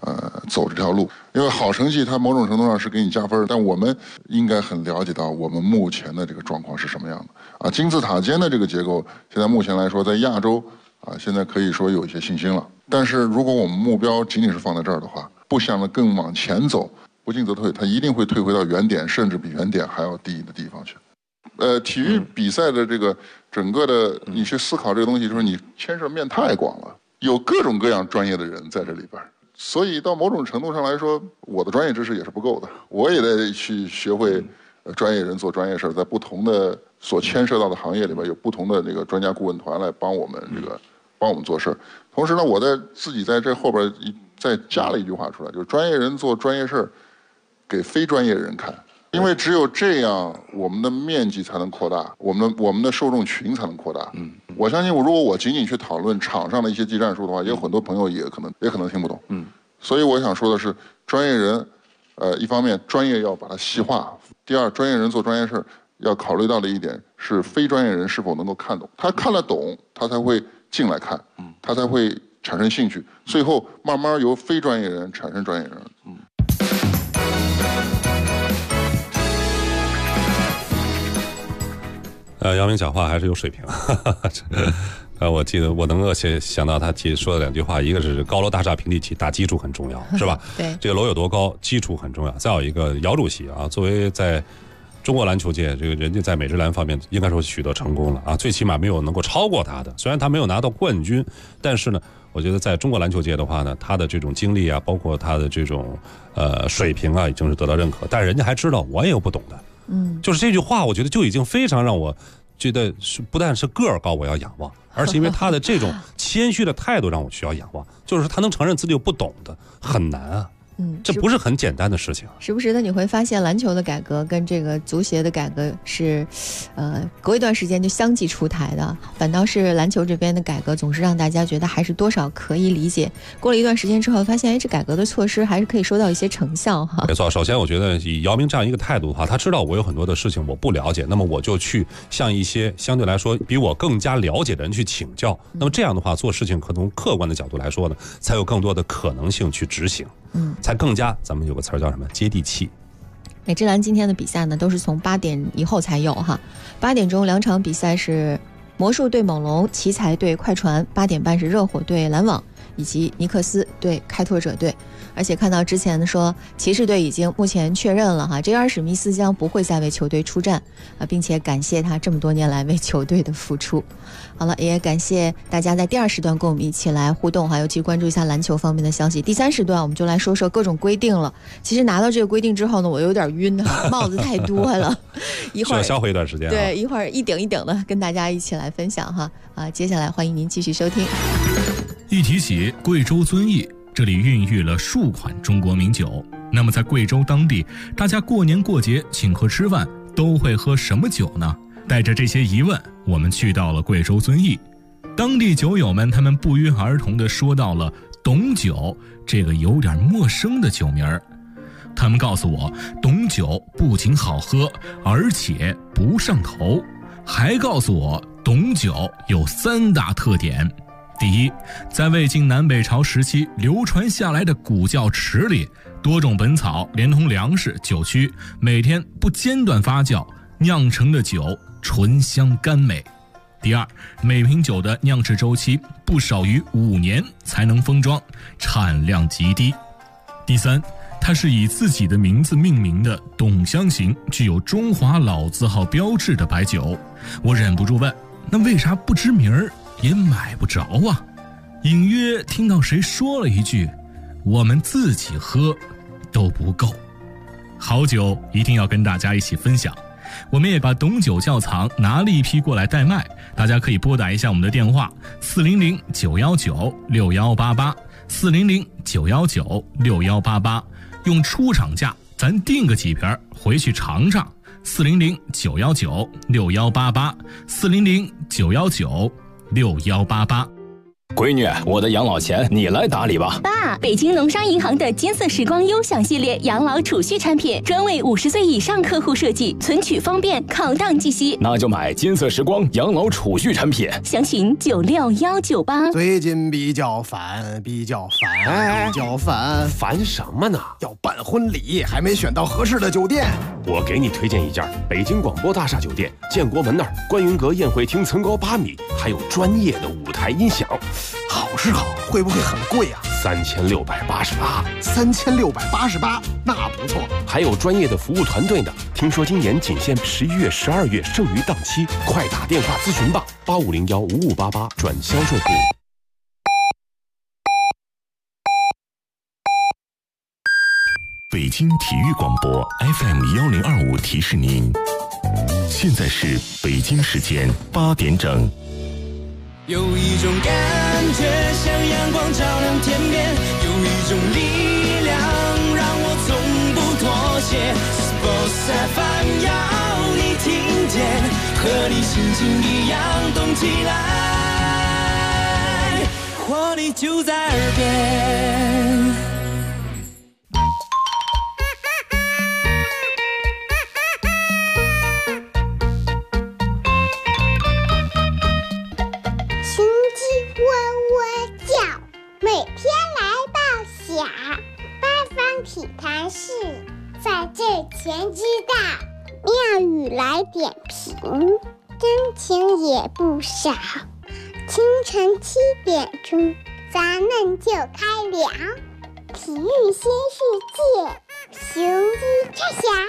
走这条路。因为好成绩它某种程度上是给你加分，但我们应该很了解到我们目前的这个状况是什么样的金字塔尖的这个结构，现在目前来说在亚洲现在可以说有一些信心了。但是如果我们目标仅仅是放在这儿的话，不想着更往前走，不进则退，它一定会退回到原点，甚至比原点还要低的地方去。体育比赛的这个整个的，你去思考这个东西，就是你牵涉面太广了，有各种各样专业的人在这里边，所以到某种程度上来说，我的专业知识也是不够的，我也得去学会专业人做专业事，在不同的所牵涉到的行业里边，有不同的这个专家顾问团来帮我们做事。同时呢，我自己在这后边再加了一句话出来，就是专业人做专业事，给非专业人看。因为只有这样，我们的面积才能扩大，我们的受众群才能扩大。我相信，如果我仅仅去讨论场上的一些技战术的话，也有很多朋友也可能听不懂。所以我想说的是，专业人，一方面专业要把它细化，第二，专业人做专业事要考虑到的一点是，非专业人是否能够看懂，他看得懂，他才会进来看，他才会产生兴趣，最后慢慢由非专业人产生专业人。 姚明讲话还是有水平。我记得我能够想到他说的两句话，一个是高楼大厦平地起，打基础很重要，是吧？ 对， 这个楼有多高，基础很重要。再有一个，姚主席作为在中国篮球界，这个人家在美职篮方面应该说取得成功了最起码没有能够超过他的。虽然他没有拿到冠军，但是呢，我觉得在中国篮球界的话呢，他的这种经历包括他的这种水平已经是得到认可。但是人家还知道我也有不懂的。就是这句话，我觉得就已经非常让我觉得是不但是个儿高我要仰望，而且因为他的这种谦虚的态度让我需要仰望，就是他能承认自己有不懂的，很难这不是很简单的事情。 时不时的你会发现，篮球的改革跟这个足协的改革是，隔一段时间就相继出台的。反倒是篮球这边的改革，总是让大家觉得还是多少可以理解。过了一段时间之后，发现这改革的措施还是可以收到一些成效没错，首先我觉得以姚明这样一个态度的话，他知道我有很多的事情我不了解，那么我就去向一些相对来说比我更加了解的人去请教。那么这样的话，做事情可从客观的角度来说呢，才有更多的可能性去执行。才更加，咱们有个词儿叫什么？接地气。 美职篮今天的比赛呢，都是从8点以后才有8点钟2场比赛是魔术对猛龙，奇才对快船，8点半是热火对篮网，以及尼克斯对开拓者队。而且看到之前说骑士队已经目前确认了JR史密斯将不会再为球队出战并且感谢他这么多年来为球队的付出。好了，也感谢大家在第2时段跟我们一起来互动尤其关注一下篮球方面的消息。第3时段我们就来说说各种规定了。其实拿到这个规定之后呢，我有点晕帽子太多了一会儿需要消费一段时间对，一会儿一顶一顶的跟大家一起来分享接下来欢迎您继续收听。 一提起贵州遵义，这里孕育了数款中国名酒。那么在贵州当地，大家过年过节请客吃饭都会喝什么酒呢？带着这些疑问，我们去到了贵州遵义。当地酒友们他们不约而同地说到了董酒这个有点陌生的酒名儿。他们告诉我，董酒不仅好喝，而且不上头，还告诉我董酒有3大特点。第一，在魏晋南北朝时期流传下来的古窖池里，多种本草连同粮食、酒曲，每天不间断发酵酿成的酒醇香甘美。第二，每瓶酒的酿制周期不少于5年才能封装，产量极低。第三，它是以自己的名字命名的董香型，具有中华老字号标志的白酒。我忍不住问，那为啥不知名儿也买不着啊？隐约听到谁说了一句，我们自己喝都不够。好酒一定要跟大家一起分享，我们也把董酒窖藏拿了一批过来代卖，大家可以拨打一下我们的电话400-919-6188 400-919-6188，用出厂价咱订个几瓶回去尝尝。400-919-6188 400-919-6188。 闺女，我的养老钱你来打理吧。 爸，北京农商银行的金色时光优享系列养老储蓄产品，专为50岁以上客户设计，存取方便，考档计息。 那就买金色时光养老储蓄产品， 详询96198。 最近比较烦， 烦什么呢？ 要办婚礼，还没选到合适的酒店。 我给你推荐一家北京广播大厦酒店，建国门那儿观云阁宴会厅层高8米，还有专业的舞台音响。 好是好，会不会很贵啊 ？3688。 3688，那不错。 还有专业的服务团队呢。听说今年仅限11月、12月剩余档期，快打电话咨询吧，85015588转销售部。 北京体育广播 FM1025提示您，现在是北京时间8点整。 有一种感觉像阳光照亮天边，有一种力量让我从不妥协。Sports FM 要你听见，和你心情一样动起来，活力就在耳边。 体坛事，在这前知道，妙语来点评，真情也不少。清晨7点钟，咱们就开聊体育新世界，雄鸡拆匣。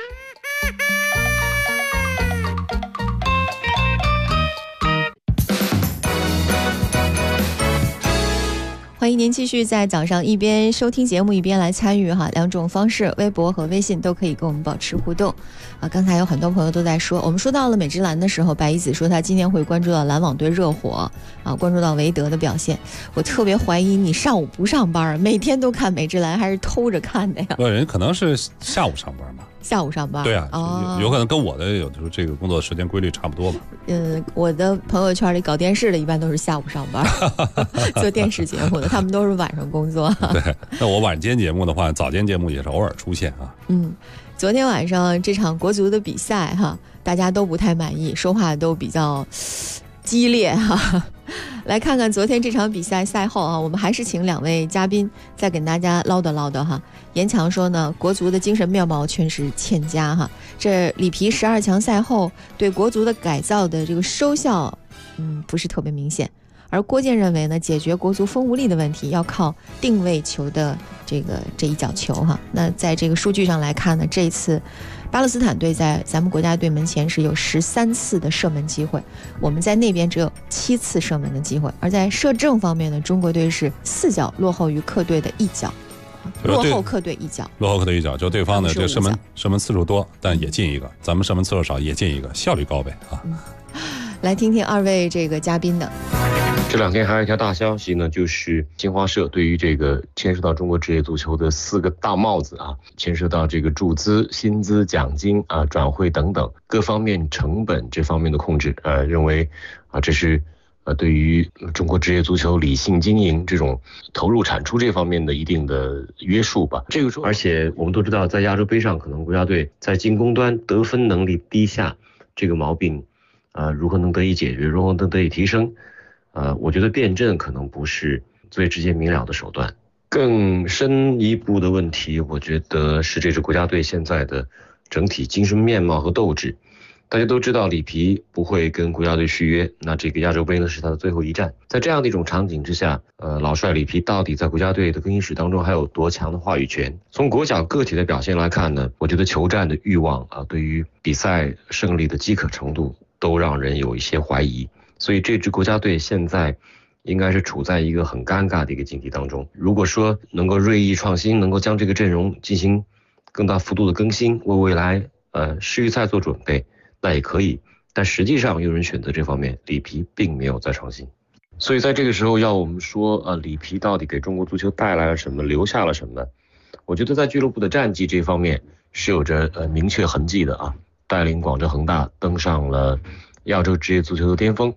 欢迎您继续在早上一边收听节目一边来参与哈，两种方式，微博和微信都可以跟我们保持互动啊。刚才有很多朋友都在说，我们说到了美职篮的时候，白一子说他今天会关注到篮网对热火啊，关注到韦德的表现。我特别怀疑你上午不上班，每天都看美职篮，还是偷着看的呀？ 不，人可能是下午上班嘛。 下午上班， 对啊，有可能跟我的有的时候这个工作时间规律差不多吧。 我的朋友圈里搞电视的一般都是下午上班，做电视节目的，他们都是晚上工作。 对，那我晚间节目的话，早间节目也是偶尔出现啊。 昨天晚上这场国足的比赛哈，大家都不太满意，说话都比较激烈哈。来看看昨天这场比赛赛后啊，我们还是请2位嘉宾再给大家唠叨唠叨哈。严强说呢，国足的精神面貌确实欠佳哈。这里皮12强赛后对国足的改造的这个收效，不是特别明显。而郭健认为呢，解决国足锋无力的问题要靠定位球的这一脚球哈。那在这个数据上来看呢，这一次巴勒斯坦队在咱们国家队门前是有13次的射门机会，我们在那边只有7次射门的机会。而在射正方面呢，中国队是4脚落后于客队的1脚，落后客队1脚， 就对方的这个射门次数多，但也进一个，咱们射门次数少也进一个，效率高呗啊。 来听听2位这个嘉宾的。 这2天还有一条大消息呢，就是新华社对于这个牵涉到中国职业足球的4个大帽子啊，牵涉到这个注资、薪资、奖金啊、转会等等各方面成本这方面的控制，认为啊这是对于中国职业足球理性经营这种投入产出这方面的一定的约束吧。这个说，而且我们都知道，在亚洲杯上可能国家队在进攻端得分能力低下这个毛病，如何能得以解决，如何能得以提升？我觉得变阵可能不是最直接明了的手段，更深一步的问题，我觉得是这支国家队现在的整体精神面貌和斗志。大家都知道里皮不会跟国家队续约，那这个亚洲杯呢是他的最后一战。在这样的一种场景之下，老帅里皮到底在国家队的更衣室当中还有多强的话语权？从国脚个体的表现来看呢，我觉得求战的欲望啊，对于比赛胜利的饥渴程度都让人有一些怀疑。所以这支国家队现在应该是处在一个很尴尬的一个境地当中。如果说能够锐意创新，能够将这个阵容进行更大幅度的更新，为未来世预赛做准备，那也可以。但实际上有人选择这方面，里皮并没有在创新。所以在这个时候要我们说里皮到底给中国足球带来了什么，留下了什么？我觉得在俱乐部的战绩这方面是有着明确痕迹的啊，带领广州恒大登上了亚洲职业足球的巅峰。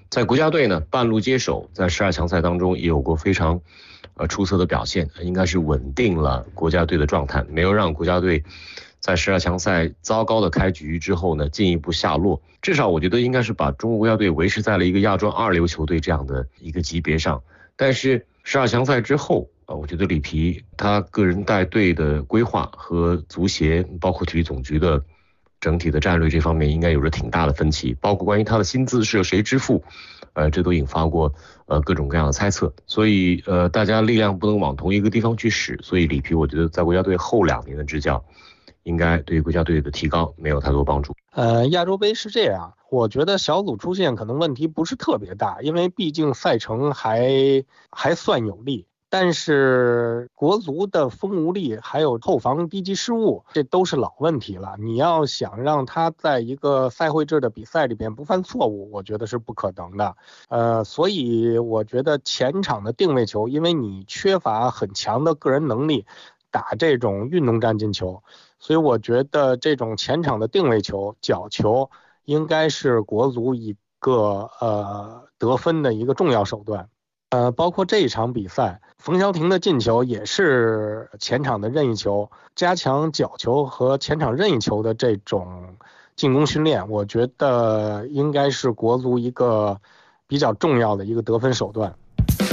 在国家队呢半路接手，在12强赛当中也有过非常出色的表现，应该是稳定了国家队的状态，没有让国家队在12强赛糟糕的开局之后呢进一步下落。至少我觉得应该是把中国国家队维持在了一个亚洲2流球队这样的一个级别上。但是12强赛之后我觉得里皮他个人带队的规划和足协包括体育总局的整体的战略这方面应该有着挺大的分歧，包括关于他的薪资是由谁支付，这都引发过各种各样的猜测。所以大家力量不能往同一个地方去使，所以里皮我觉得在国家队后2年的执教应该对于国家队的提高没有太多帮助。 亚洲杯是这样，我觉得小组出线可能问题不是特别大，因为毕竟赛程还算有利。但是国足的锋无力还有后防低级失误，这都是老问题了。你要想让他在一个赛会制的比赛里边不犯错误，我觉得是不可能的。所以我觉得前场的定位球，因为你缺乏很强的个人能力打这种运动战进球，所以我觉得这种前场的定位球、角球应该是国足一个得分的一个重要手段。包括这一场比赛，冯潇霆的进球也是前场的任意球，加强角球和前场任意球的这种进攻训练，我觉得应该是国足一个比较重要的一个得分手段。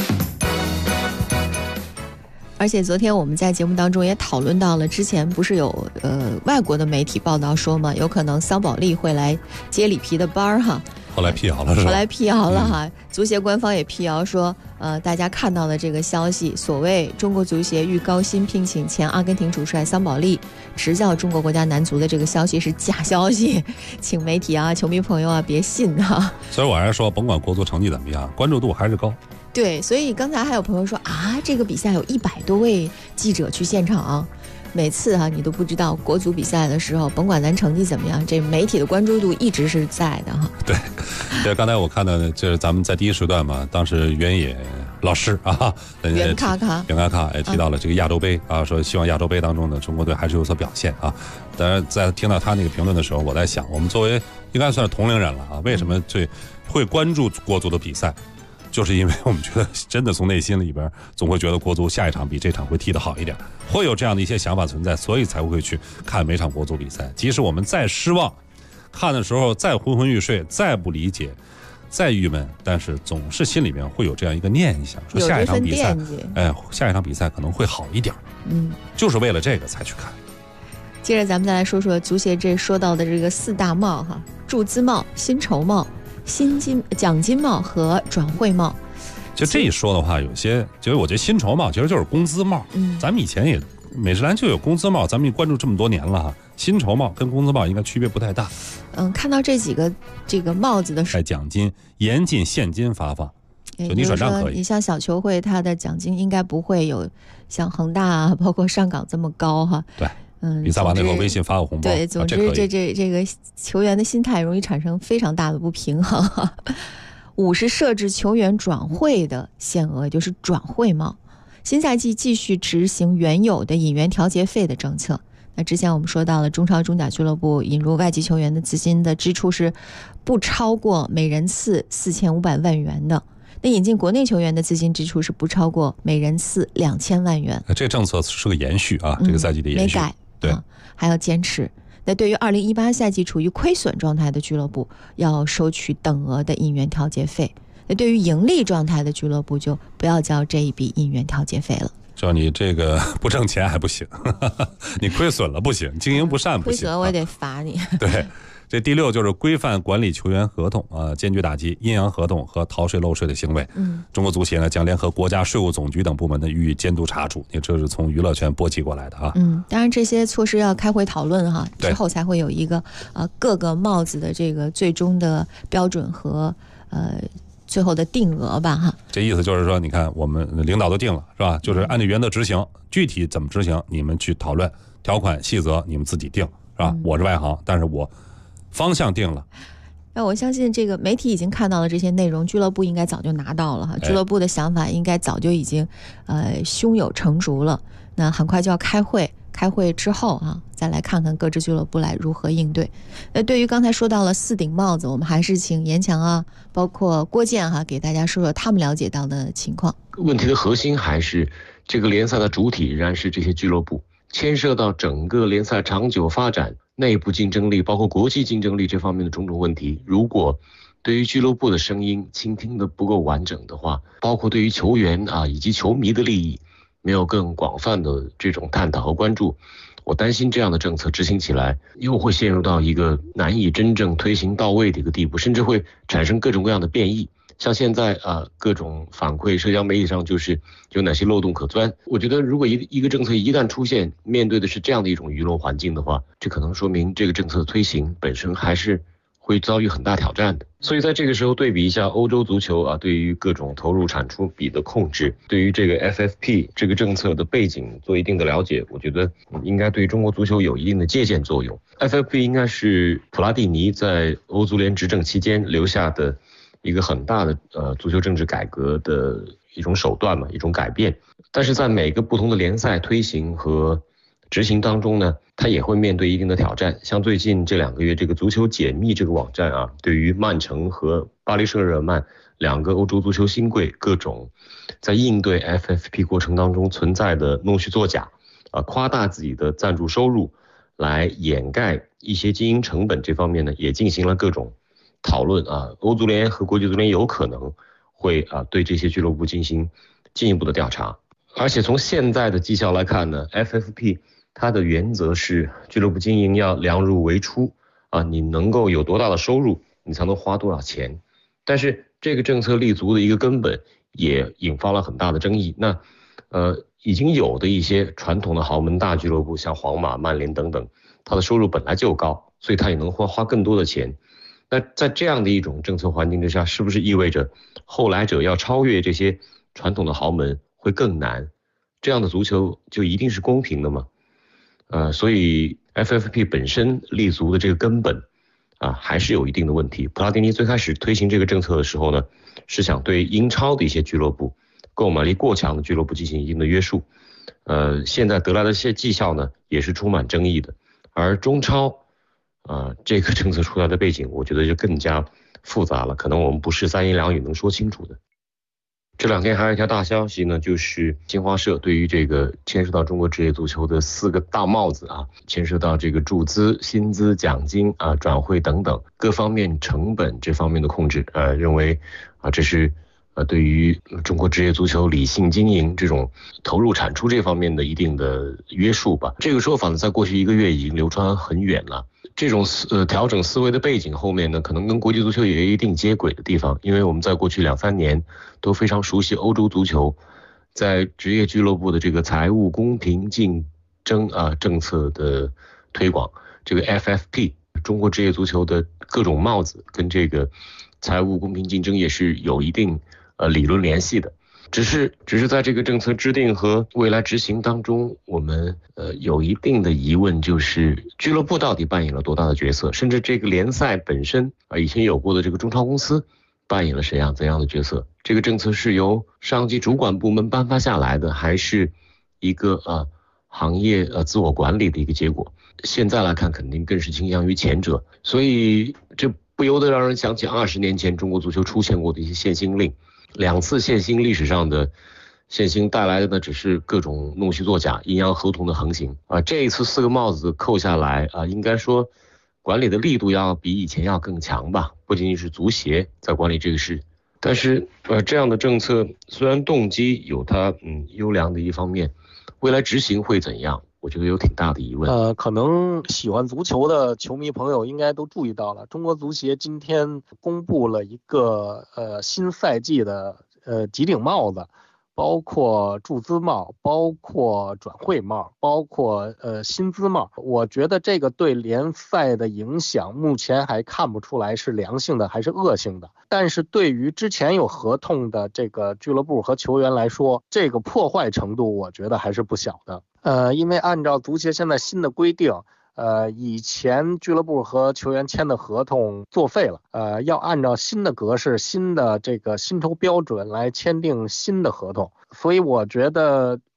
而且昨天我们在节目当中也讨论到了，之前不是有外国的媒体报道说嘛，有可能桑保利会来接里皮的班儿哈。 后来辟谣了是吧？后来辟谣了哈，足协官方也辟谣说，大家看到的这个消息，所谓中国足协欲高薪聘请前阿根廷主帅桑保利执教中国国家男足的这个消息是假消息，请媒体啊、球迷朋友啊别信啊。 所以我还是说，甭管国足成绩怎么样，关注度还是高。 对，所以刚才还有朋友说啊，这个比赛有100多位记者去现场。每次你都不知道国足比赛的时候，甭管咱成绩怎么样，这媒体的关注度一直是在的哈。 对，刚才我看到的就是咱们在第一时段嘛，当时原野老师啊， 袁咔咔也提到了这个亚洲杯啊，说希望亚洲杯当中呢，中国队还是有所表现啊。当然，在听到他那个评论的时候，我在想，我们作为应该算是同龄人了啊，为什么会关注国足的比赛？就是因为我们觉得真的从内心里边总会觉得国足下一场比这场会踢得好一点，会有这样的一些想法存在，所以才会去看每场国足比赛。即使我们再失望，看的时候再昏昏欲睡，再不理解，再郁闷，但是总是心里面会有这样一个念想，说下一场比赛，下一场比赛可能会好一点。就是为了这个才去看。 接着咱们再来说说足协这说到的这个4大帽哈，注资帽、薪酬帽、奖金帽和转会帽。 就这一说的话，有些就是我觉得薪酬帽其实就是工资帽。咱们以前也美职篮就有工资帽，咱们也关注这么多年了哈。薪酬帽跟工资帽应该区别不太大。 看到这几个这个帽子的时候， 奖金严禁现金发放，就你转账可以。 你像小球会，它的奖金应该不会有像恒大啊，包括上港这么高哈。 对。比赛完了以后微信发个红包。 对，总之这个球员的心态容易产生非常大的不平衡。5是设置球员转会的限额，也就是转会帽。新赛季继续执行原有的引援调节费的政策。那之前我们说到了中超中甲俱乐部引入外籍球员的资金的支出是不超过每人次4500万元的。那引进国内球员的资金支出是不超过每人次2000万元。 这个政策是个延续啊，这个赛季的延续。 没改。 对， 还要坚持。那对于2018赛季处于亏损状态的俱乐部，要收取等额的引援调节费；那对于盈利状态的俱乐部，就不要交这一笔引援调节费了。 就你这个不挣钱还不行，你亏损了不行，经营不善不行， 亏损了我也得罚你。 对。这第6就是规范管理球员合同坚决打击阴阳合同和逃税漏税的行为。中国足协呢将联合国家税务总局等部门呢予以监督查处，也这是从娱乐圈波及过来的啊。 当然这些措施要开会讨论哈，之后才会有一个各个帽子的这个最终的标准和最后的定额吧哈。 这意思就是说，你看我们领导都定了是吧？就是按照原则执行，具体怎么执行你们去讨论，条款细则你们自己定是吧？我是外行，但是我方向定了。 那我相信这个媒体已经看到了这些内容，俱乐部应该早就拿到了哈，俱乐部的想法应该早就已经胸有成竹了。那很快就要开会开会之后再来看看各支俱乐部来如何应对。对于刚才说到了4顶帽子，我们还是请严强包括郭健给大家说说他们了解到的情况。 问题的核心还是这个联赛的主体仍然是这些俱乐部，牵涉到整个联赛长久发展、内部竞争力包括国际竞争力这方面的种种问题。如果对于俱乐部的声音倾听的不够完整的话，包括对于球员以及球迷的利益没有更广泛的这种探讨和关注，我担心这样的政策执行起来又会陷入到一个难以真正推行到位的一个地步，甚至会产生各种各样的变异。像现在各种反馈社交媒体上就是有哪些漏洞可钻。我觉得如果一个政策一旦出现，面对的是这样的一种舆论环境的话，这可能说明这个政策的推行本身还是会遭遇很大挑战的。所以在这个时候对比一下欧洲足球对于各种投入产出比的控制，对于这个 FFP 这个政策的背景做一定的了解，我觉得应该对中国足球有一定的借鉴作用。 FFP 应该是普拉蒂尼在欧足联执政期间留下的一个很大的足球政治改革的一种手段嘛，一种改变。但是在每个不同的联赛推行和执行当中呢，它也会面对一定的挑战。像最近这2个月，这个足球解密这个网站对于曼城和巴黎圣日耳曼2个欧洲足球新贵各种在应对 FFP 过程当中存在的弄虚作假夸大自己的赞助收入来掩盖一些经营成本这方面呢，也进行了各种讨论欧足联和国际足联有可能会对这些俱乐部进行进一步的调查。而且从现在的绩效来看呢， FFP 它的原则是俱乐部经营要量入为出你能够有多大的收入，你才能花多少钱。但是这个政策立足的一个根本也引发了很大的争议。那已经有的一些传统的豪门大俱乐部，像皇马、曼联等等，它的收入本来就高，所以它也能花更多的钱。那在这样的一种政策环境之下，是不是意味着后来者要超越这些传统的豪门会更难？这样的足球就一定是公平的吗？所以 FFP 本身立足的这个根本还是有一定的问题。普拉蒂尼最开始推行这个政策的时候呢，是想对英超的一些俱乐部、购买力过强的俱乐部进行一定的约束。现在得来的一些绩效呢，也是充满争议的。而中超这个政策出来的背景，我觉得就更加复杂了，可能我们不是3言2语能说清楚的。这2天还有一条大消息呢，就是新华社对于这个牵涉到中国职业足球的4个大帽子牵涉到这个注资、薪资、奖金转会等等各方面成本这方面的控制，认为这是对于中国职业足球理性经营这种投入产出这方面的一定的约束吧。这个说法呢，在过去1个月已经流传很远了。这种调整思维的背景后面呢，可能跟国际足球也有一定接轨的地方，因为我们在过去2-3年都非常熟悉欧洲足球在职业俱乐部的这个财务公平竞争政策的推广。这个 FFP 中国职业足球的各种帽子跟这个财务公平竞争也是有一定理论联系的。只是在这个政策制定和未来执行当中，我们有一定的疑问，就是俱乐部到底扮演了多大的角色，甚至这个联赛本身以前有过的这个中超公司扮演了怎样的角色？这个政策是由上级主管部门颁发下来的，还是一个行业自我管理的一个结果？现在来看，肯定更是倾向于前者。所以这不由得让人想起20年前中国足球出现过的一些限薪令。2次限薪历史上的限薪带来的呢，只是各种弄虚作假、阴阳合同的横行这一次4个帽子扣下来应该说管理的力度要比以前要更强吧。不仅仅是足协在管理这个事，但是这样的政策虽然动机有它优良的一方面，未来执行会怎样？我觉得有挺大的疑问。 可能喜欢足球的球迷朋友应该都注意到了，中国足协今天公布了一个新赛季的几顶帽子，包括注资帽，包括转会帽，包括薪资帽。我觉得这个对联赛的影响目前还看不出来是良性的还是恶性的，但是对于之前有合同的这个俱乐部和球员来说，这个破坏程度我觉得还是不小的。因为按照足协现在新的规定，以前俱乐部和球员签的合同作废了，要按照新的格式、新的这个薪酬标准来签订新的合同。所以我觉得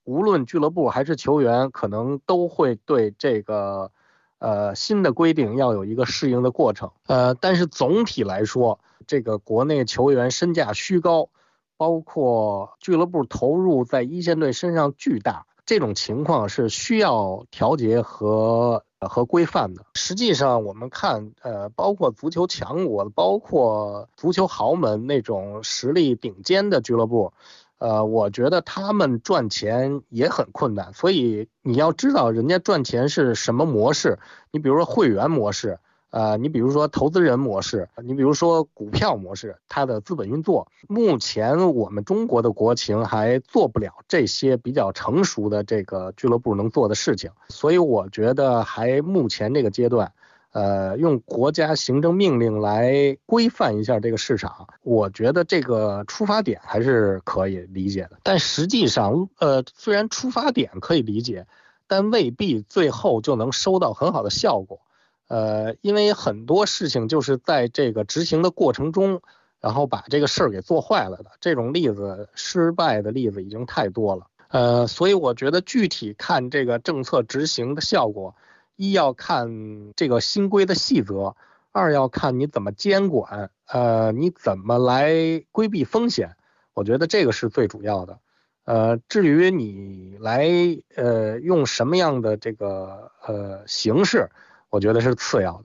无论俱乐部还是球员，可能都会对这个新的规定要有一个适应的过程。但是总体来说，这个国内球员身价虚高，包括俱乐部投入在一线队身上巨大，这种情况是需要调节和规范的。实际上我们看包括足球强国，包括足球豪门那种实力顶尖的俱乐部，我觉得他们赚钱也很困难。所以你要知道人家赚钱是什么模式，你比如说会员模式，你比如说投资人模式，你比如说股票模式，它的资本运作，目前我们中国的国情还做不了这些比较成熟的这个俱乐部能做的事情。所以我觉得还目前这个阶段，用国家行政命令来规范一下这个市场，我觉得这个出发点还是可以理解的。但实际上，虽然出发点可以理解，但未必最后就能收到很好的效果。因为很多事情就是在这个执行的过程中，然后把这个事儿给做坏了的，这种例子失败的例子已经太多了。所以我觉得具体看这个政策执行的效果，一要看这个新规的细则，二要看你怎么监管，你怎么来规避风险，我觉得这个是最主要的。至于你来用什么样的这个形式，我觉得是次要的。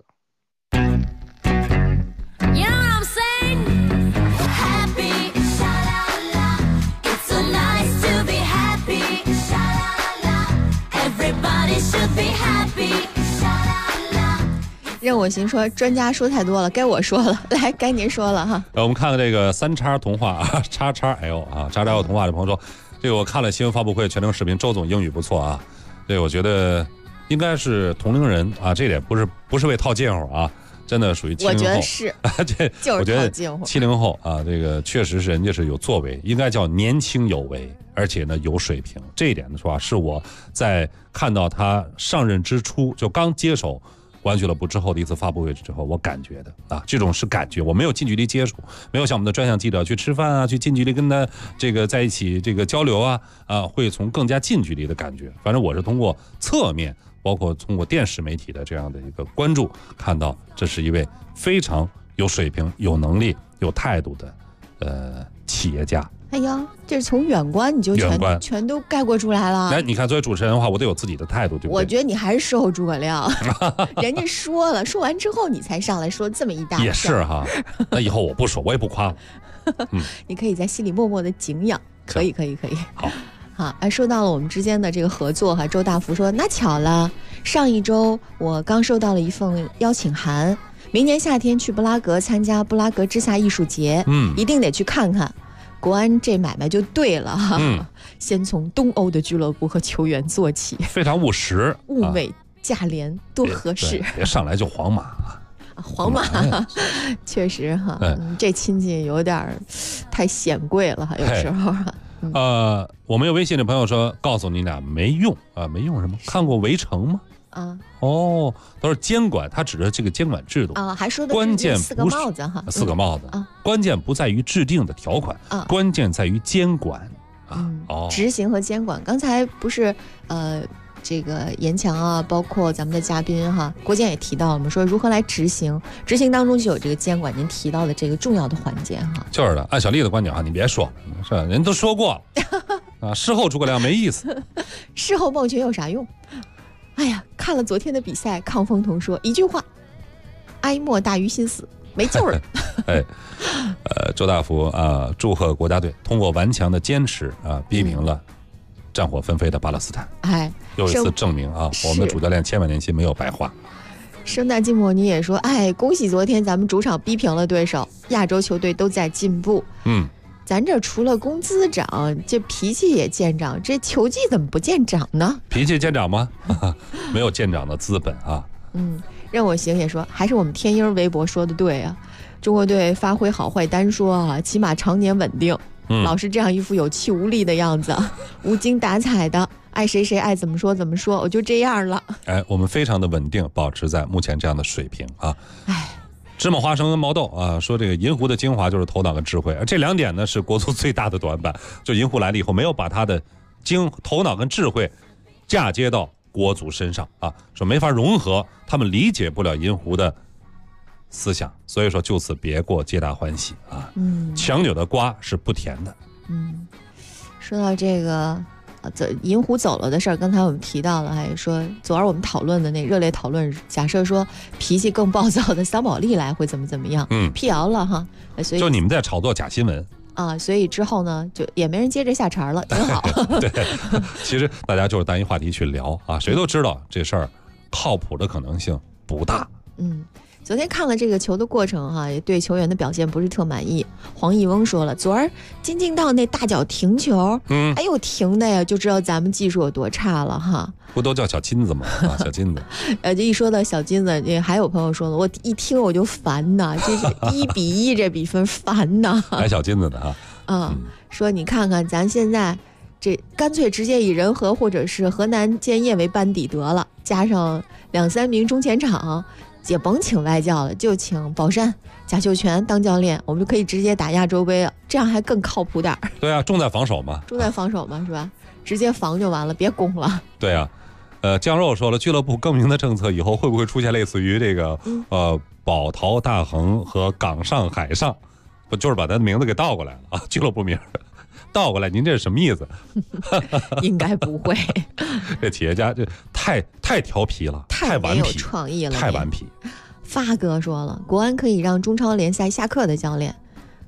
任我行说专家说太多了，该我说了，来该您说了哈。 我们看看这个三叉童话叉叉 L 啊，叉叉 L 童话的朋友说，这个我看了新闻发布会全程视频，周总英语不错啊，这个我觉得应该是同龄人啊，这点不是为套近乎啊，真的属于70后。 我觉得是， 这就是套近乎。 70后啊，这个确实是人家是有作为，应该叫年轻有为，而且呢有水平。这一点的说啊，是我在看到他上任之初就刚接手国安俱乐部之后的一次发布会之后，我感觉的啊，这种是感觉，我没有近距离接触，没有像我们的专项记者去吃饭啊，去近距离跟他这个在一起这个交流啊，会从更加近距离的感觉。反正我是通过侧面，包括通过电视媒体的这样的一个关注，看到这是一位非常有水平、有能力、有态度的企业家。 哎呀，这是从远观你就全都概括出来了。 来，你看，作为主持人的话，我得有自己的态度，对不对？ 我觉得你还是事后诸葛亮，人家说了，说完之后你才上来说这么一大。 也是哈，那以后我不说，我也不夸了。 你可以在心里默默的敬仰，可以。好，说到了我们之间的这个合作哈，周大福说，那巧了，上一周我刚收到了一份邀请函，明年夏天去布拉格参加布拉格之夏艺术节，一定得去看看。国安这买卖就对了哈，先从东欧的俱乐部和球员做起， 非常务实， 物美价廉，多合适。 别上来就皇马皇马确实哈，这亲戚有点太显贵了哈，有时候。 我们有微信的朋友说，告诉你俩没用啊，没用什么？看过《围城》吗？哦，都是监管，他指着这个监管制度啊，还说的关键四个帽子哈， 四个帽子啊，关键不在于制定的条款，关键在于监管啊， 执行和监管。刚才不是这个严强啊，包括咱们的嘉宾哈，国建也提到了，我们说如何来执行，执行当中就有这个监管，您提到的这个重要的环节哈。 就是的，按小丽的观点啊，你别说，是吧？人都说过了啊，事后诸葛亮没意思， 事后抱拳有啥用？哎呀，看了昨天的比赛，亢风同说一句话：哀莫大于心死，没救了。 周大福啊，祝贺国家队通过顽强的坚持啊，逼平了战火纷飞的巴勒斯坦。又一次证明啊，我们的主教练千万年薪没有白花。 圣诞寂寞你也说，恭喜昨天咱们主场逼平了对手，亚洲球队都在进步。咱这除了工资涨，这脾气也见长，这球技怎么不见长呢？ 脾气见长吗？没有见长的资本啊。 任我行也说，还是我们天鹰微博说的对啊，中国队发挥好坏单说啊，起码常年稳定，老是这样一副有气无力的样子，无精打采的，爱谁谁爱怎么说怎么说，我就这样了。 我们非常的稳定，保持在目前这样的水平啊。芝麻花生跟毛豆啊，说这个银狐的精华就是头脑跟智慧，而这两点呢是国足最大的短板。就银狐来了以后，没有把他的头脑跟智慧嫁接到国足身上啊，说没法融合，他们理解不了银狐的思想，所以说就此别过，皆大欢喜啊。强扭的瓜是不甜的。 说到这个银狐走了的事儿，刚才我们提到了，还说昨儿我们讨论的那热烈讨论，假设说脾气更暴躁的桑保利来会怎么样？辟谣了哈，所以就你们在炒作假新闻啊，所以之后呢，就也没人接着下茬了，挺好。 对，其实大家就是单一话题去聊啊，谁都知道这事儿靠谱的可能性不大。 昨天看了这个球的过程哈，也对球员的表现不是特满意。黄义翁说了，昨儿金敬道那大脚停球，哎呦停的呀，就知道咱们技术有多差了哈。 不都叫小金子吗？啊，小金子。 这一说到小金子，也还有朋友说了，我一听我就烦呐，这是1-1这比分烦呐。 还小金子的啊。 说你看看咱现在这干脆直接以人和或者是河南建业为班底得了，加上2-3名中前场。也甭请外教了，就请宝山、贾秀全当教练，我们就可以直接打亚洲杯了，这样还更靠谱点儿。 对啊，重在防守嘛， 是吧？直接防就完了，别攻了。 对啊，酱肉说了，俱乐部更名的政策以后会不会出现类似于这个宝陶大恒和港上海上，不就是把他的名字给倒过来了啊？俱乐部名倒过来，您这是什么意思？ 应该不会。 这企业家这太调皮了，太顽皮， 没有创意了， 太顽皮。 发哥说了，国安可以让中超联赛下课的教练，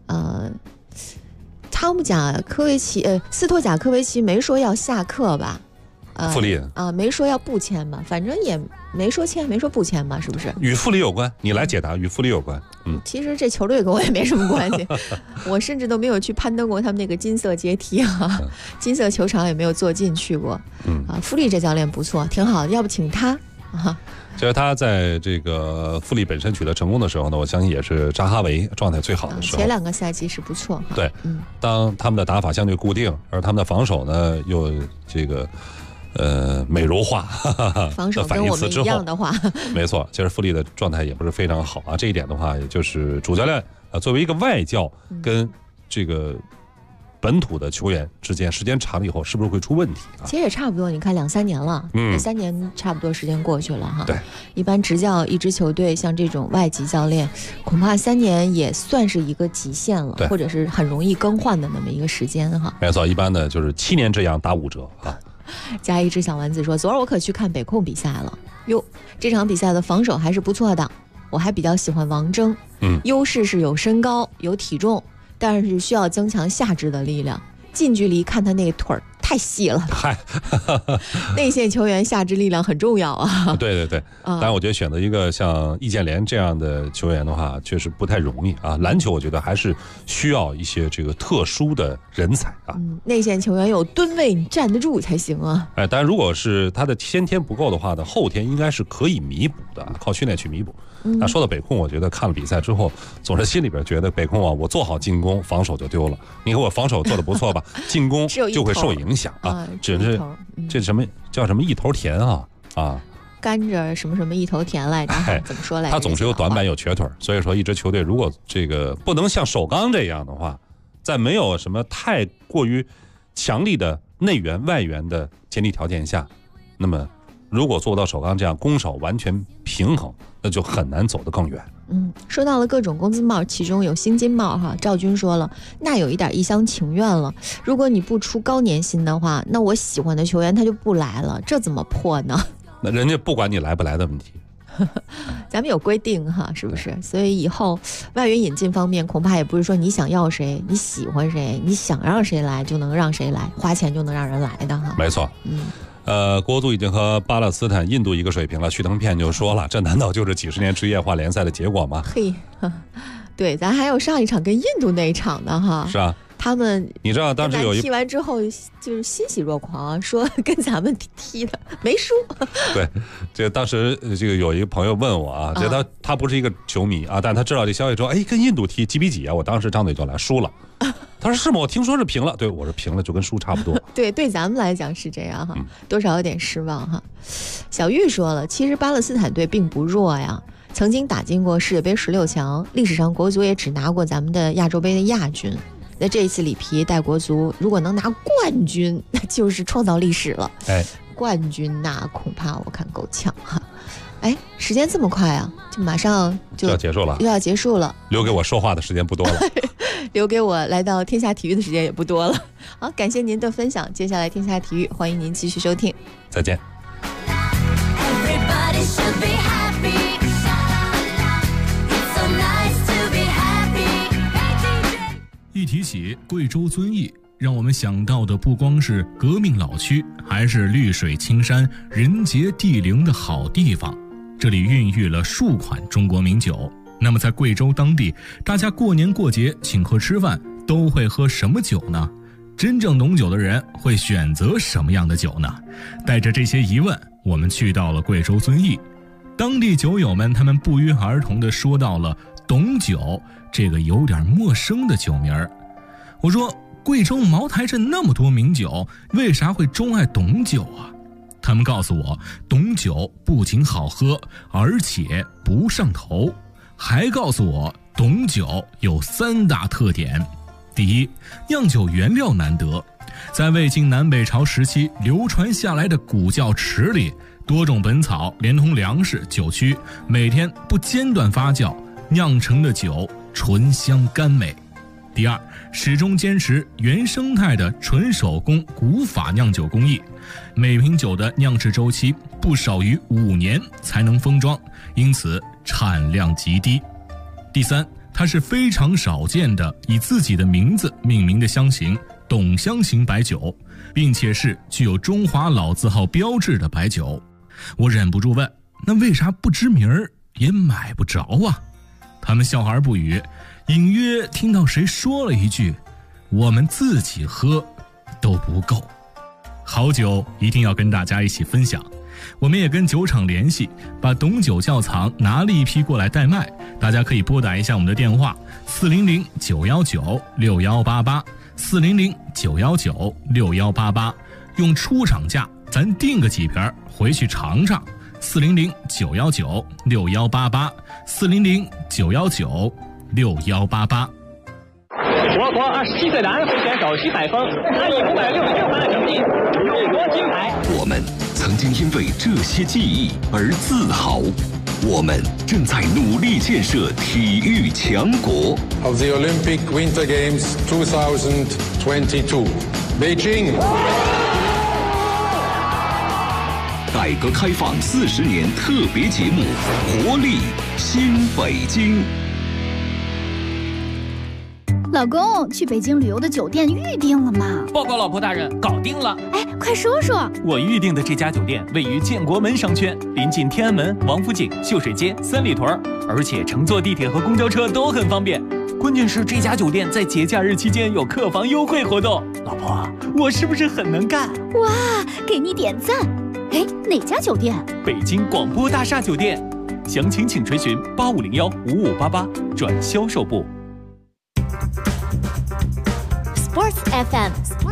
斯托贾科维奇没说要下课吧？ 富力没说要不签吧，反正也没说签，没说不签吧，是不是？ 与富力有关，你来解答。与富力有关， 其实这球队跟我也没什么关系，我甚至都没有去攀登过他们那个金色阶梯啊，金色球场也没有坐进去过。富力这教练不错，挺好的，要不请他啊。 就是他在这个富力本身取得成功的时候呢，我相信也是扎哈维状态最好的时候。 前2个赛季是不错哈。 对，当他们的打法相对固定，而他们的防守呢又这个美如画， 防守跟我们一样的话， 没错，其实富力的状态也不是非常好啊。这一点的话，也就是主教练作为一个外教跟这个本土的球员之间，时间长了以后，是不是会出问题啊？ 其实也差不多，你看2-3年了，3年差不多时间过去了哈。 对， 一般执教一支球队，像这种外籍教练，恐怕3年也算是一个极限了，或者是很容易更换的那么一个时间哈。 没错，一般的就是7年之痒打5折啊。 加一只小丸子说，昨儿我可去看北控比赛了哟，这场比赛的防守还是不错的，我还比较喜欢王铮，优势是有身高有体重，但是需要增强下肢的力量，近距离看他那腿儿太细了。内线球员下肢力量很重要啊。 对，当然我觉得选择一个像易建联这样的球员的话，确实不太容易啊。篮球我觉得还是需要一些这个特殊的人才啊。 内线球员有吨位，你站得住才行啊。 当然如果是他的先天不够的话呢，后天应该是可以弥补的，靠训练去弥补。那说到北控，我觉得看了比赛之后，总是心里边觉得北控啊，我做好进攻，防守就丢了。你看我防守做得不错吧，进攻就会受影响啊。只是这什么叫什么一头甜啊， 甘着什么什么一头甜来着？怎么说来着？ 他总是有短板有瘸腿，所以说一支球队如果这个不能像首钢这样的话，在没有什么太过于强力的内援外援的前提条件下，那么如果做不到首钢这样攻守完全平衡，那就很难走得更远。 说到了各种工资帽，其中有薪金帽哈。赵军说了，那有一点一厢情愿了。如果你不出高年薪的话，那我喜欢的球员他就不来了，这怎么破呢？ 那人家不管你来不来的问题， 咱们有规定哈，是不是？所以以后外援引进方面，恐怕也不是说你想要谁，你喜欢谁，你想让谁来就能让谁来，花钱就能让人来的哈。 没错，国足已经和巴勒斯坦、印度一个水平了。徐腾片就说了，这难道就是几10年职业化联赛的结果吗？ 嘿，对，咱还有上一场跟印度那一场的哈。 是啊， 他们你知道当时有一踢完之后就是欣喜若狂，说跟咱们踢的没输。 对，这个当时这个有一个朋友问我啊，这他不是一个球迷啊，但他知道这消息之后，跟印度踢几比几啊？我当时张嘴就来输了。他说是吗？我听说是平了。对，我说平了就跟输差不多。 对咱们来讲是这样哈，多少有点失望哈。小玉说了，其实巴勒斯坦队并不弱呀，曾经打进过世界杯16强，历史上国足也只拿过咱们的亚洲杯的亚军。 那这一次里皮带国足如果能拿冠军，那就是创造历史了。冠军那恐怕我看够呛哈。时间这么快啊，就马上就要结束了， 又要结束了。 留给我说话的时间不多了， 留给我来到天下体育的时间也不多了。好，感谢您的分享。接下来天下体育，欢迎您继续收听。 再见。 一提起贵州遵义，让我们想到的不光是革命老区，还是绿水青山、人杰地灵的好地方。这里孕育了数款中国名酒。那么在贵州当地，大家过年过节请客吃饭都会喝什么酒呢？真正懂酒的人会选择什么样的酒呢？带着这些疑问，我们去到了贵州遵义。当地酒友们他们不约而同地说到了董酒这个有点陌生的酒名儿。我说，贵州茅台镇那么多名酒，为啥会钟爱董酒啊？他们告诉我，董酒不仅好喝，而且不上头，还告诉我董酒有3大特点。第一，酿酒原料难得，在魏晋南北朝时期流传下来的古窖池里，多种本草连同粮食、酒曲，每天不间断发酵，酿成的酒醇香甘美。第二，始终坚持原生态的纯手工古法酿酒工艺，每瓶酒的酿制周期不少于5年才能封装，因此产量极低。第三，它是非常少见的以自己的名字命名的香型董香型白酒，并且是具有中华老字号标志的白酒。我忍不住问，那为啥不知名儿也买不着啊？他们笑而不语，隐约听到谁说了一句，我们自己喝都不够。好酒一定要跟大家一起分享，我们也跟酒厂联系，把董酒窖藏拿了一批过来代卖，大家可以拨打一下我们的电话400-919-6188 400-919-6188，用出厂价咱订个几瓶回去尝尝。400-919-6188 400-919-6188。 我国27岁的安徽选手徐海峰拿以566分的成绩荣夺金牌。 我们曾经因为这些记忆而自豪，我们正在努力建设体育强国。 Of the Olympic Winter Games 2022, Beijing。 改革开放40年特别节目，活力新北京。 老公，去北京旅游的酒店预定了吗？ 报告老婆大人，搞定了。 哎，快说说。 我预定的这家酒店位于建国门商圈，临近天安门、王府井、秀水街、三里屯，而且乘坐地铁和公交车都很方便。关键是这家酒店在节假日期间有客房优惠活动。老婆，我是不是很能干？ 哇，给你点赞。哎，哪家酒店？ 北京广播大厦酒店。详情请垂询85015588转销售部。 Sports FM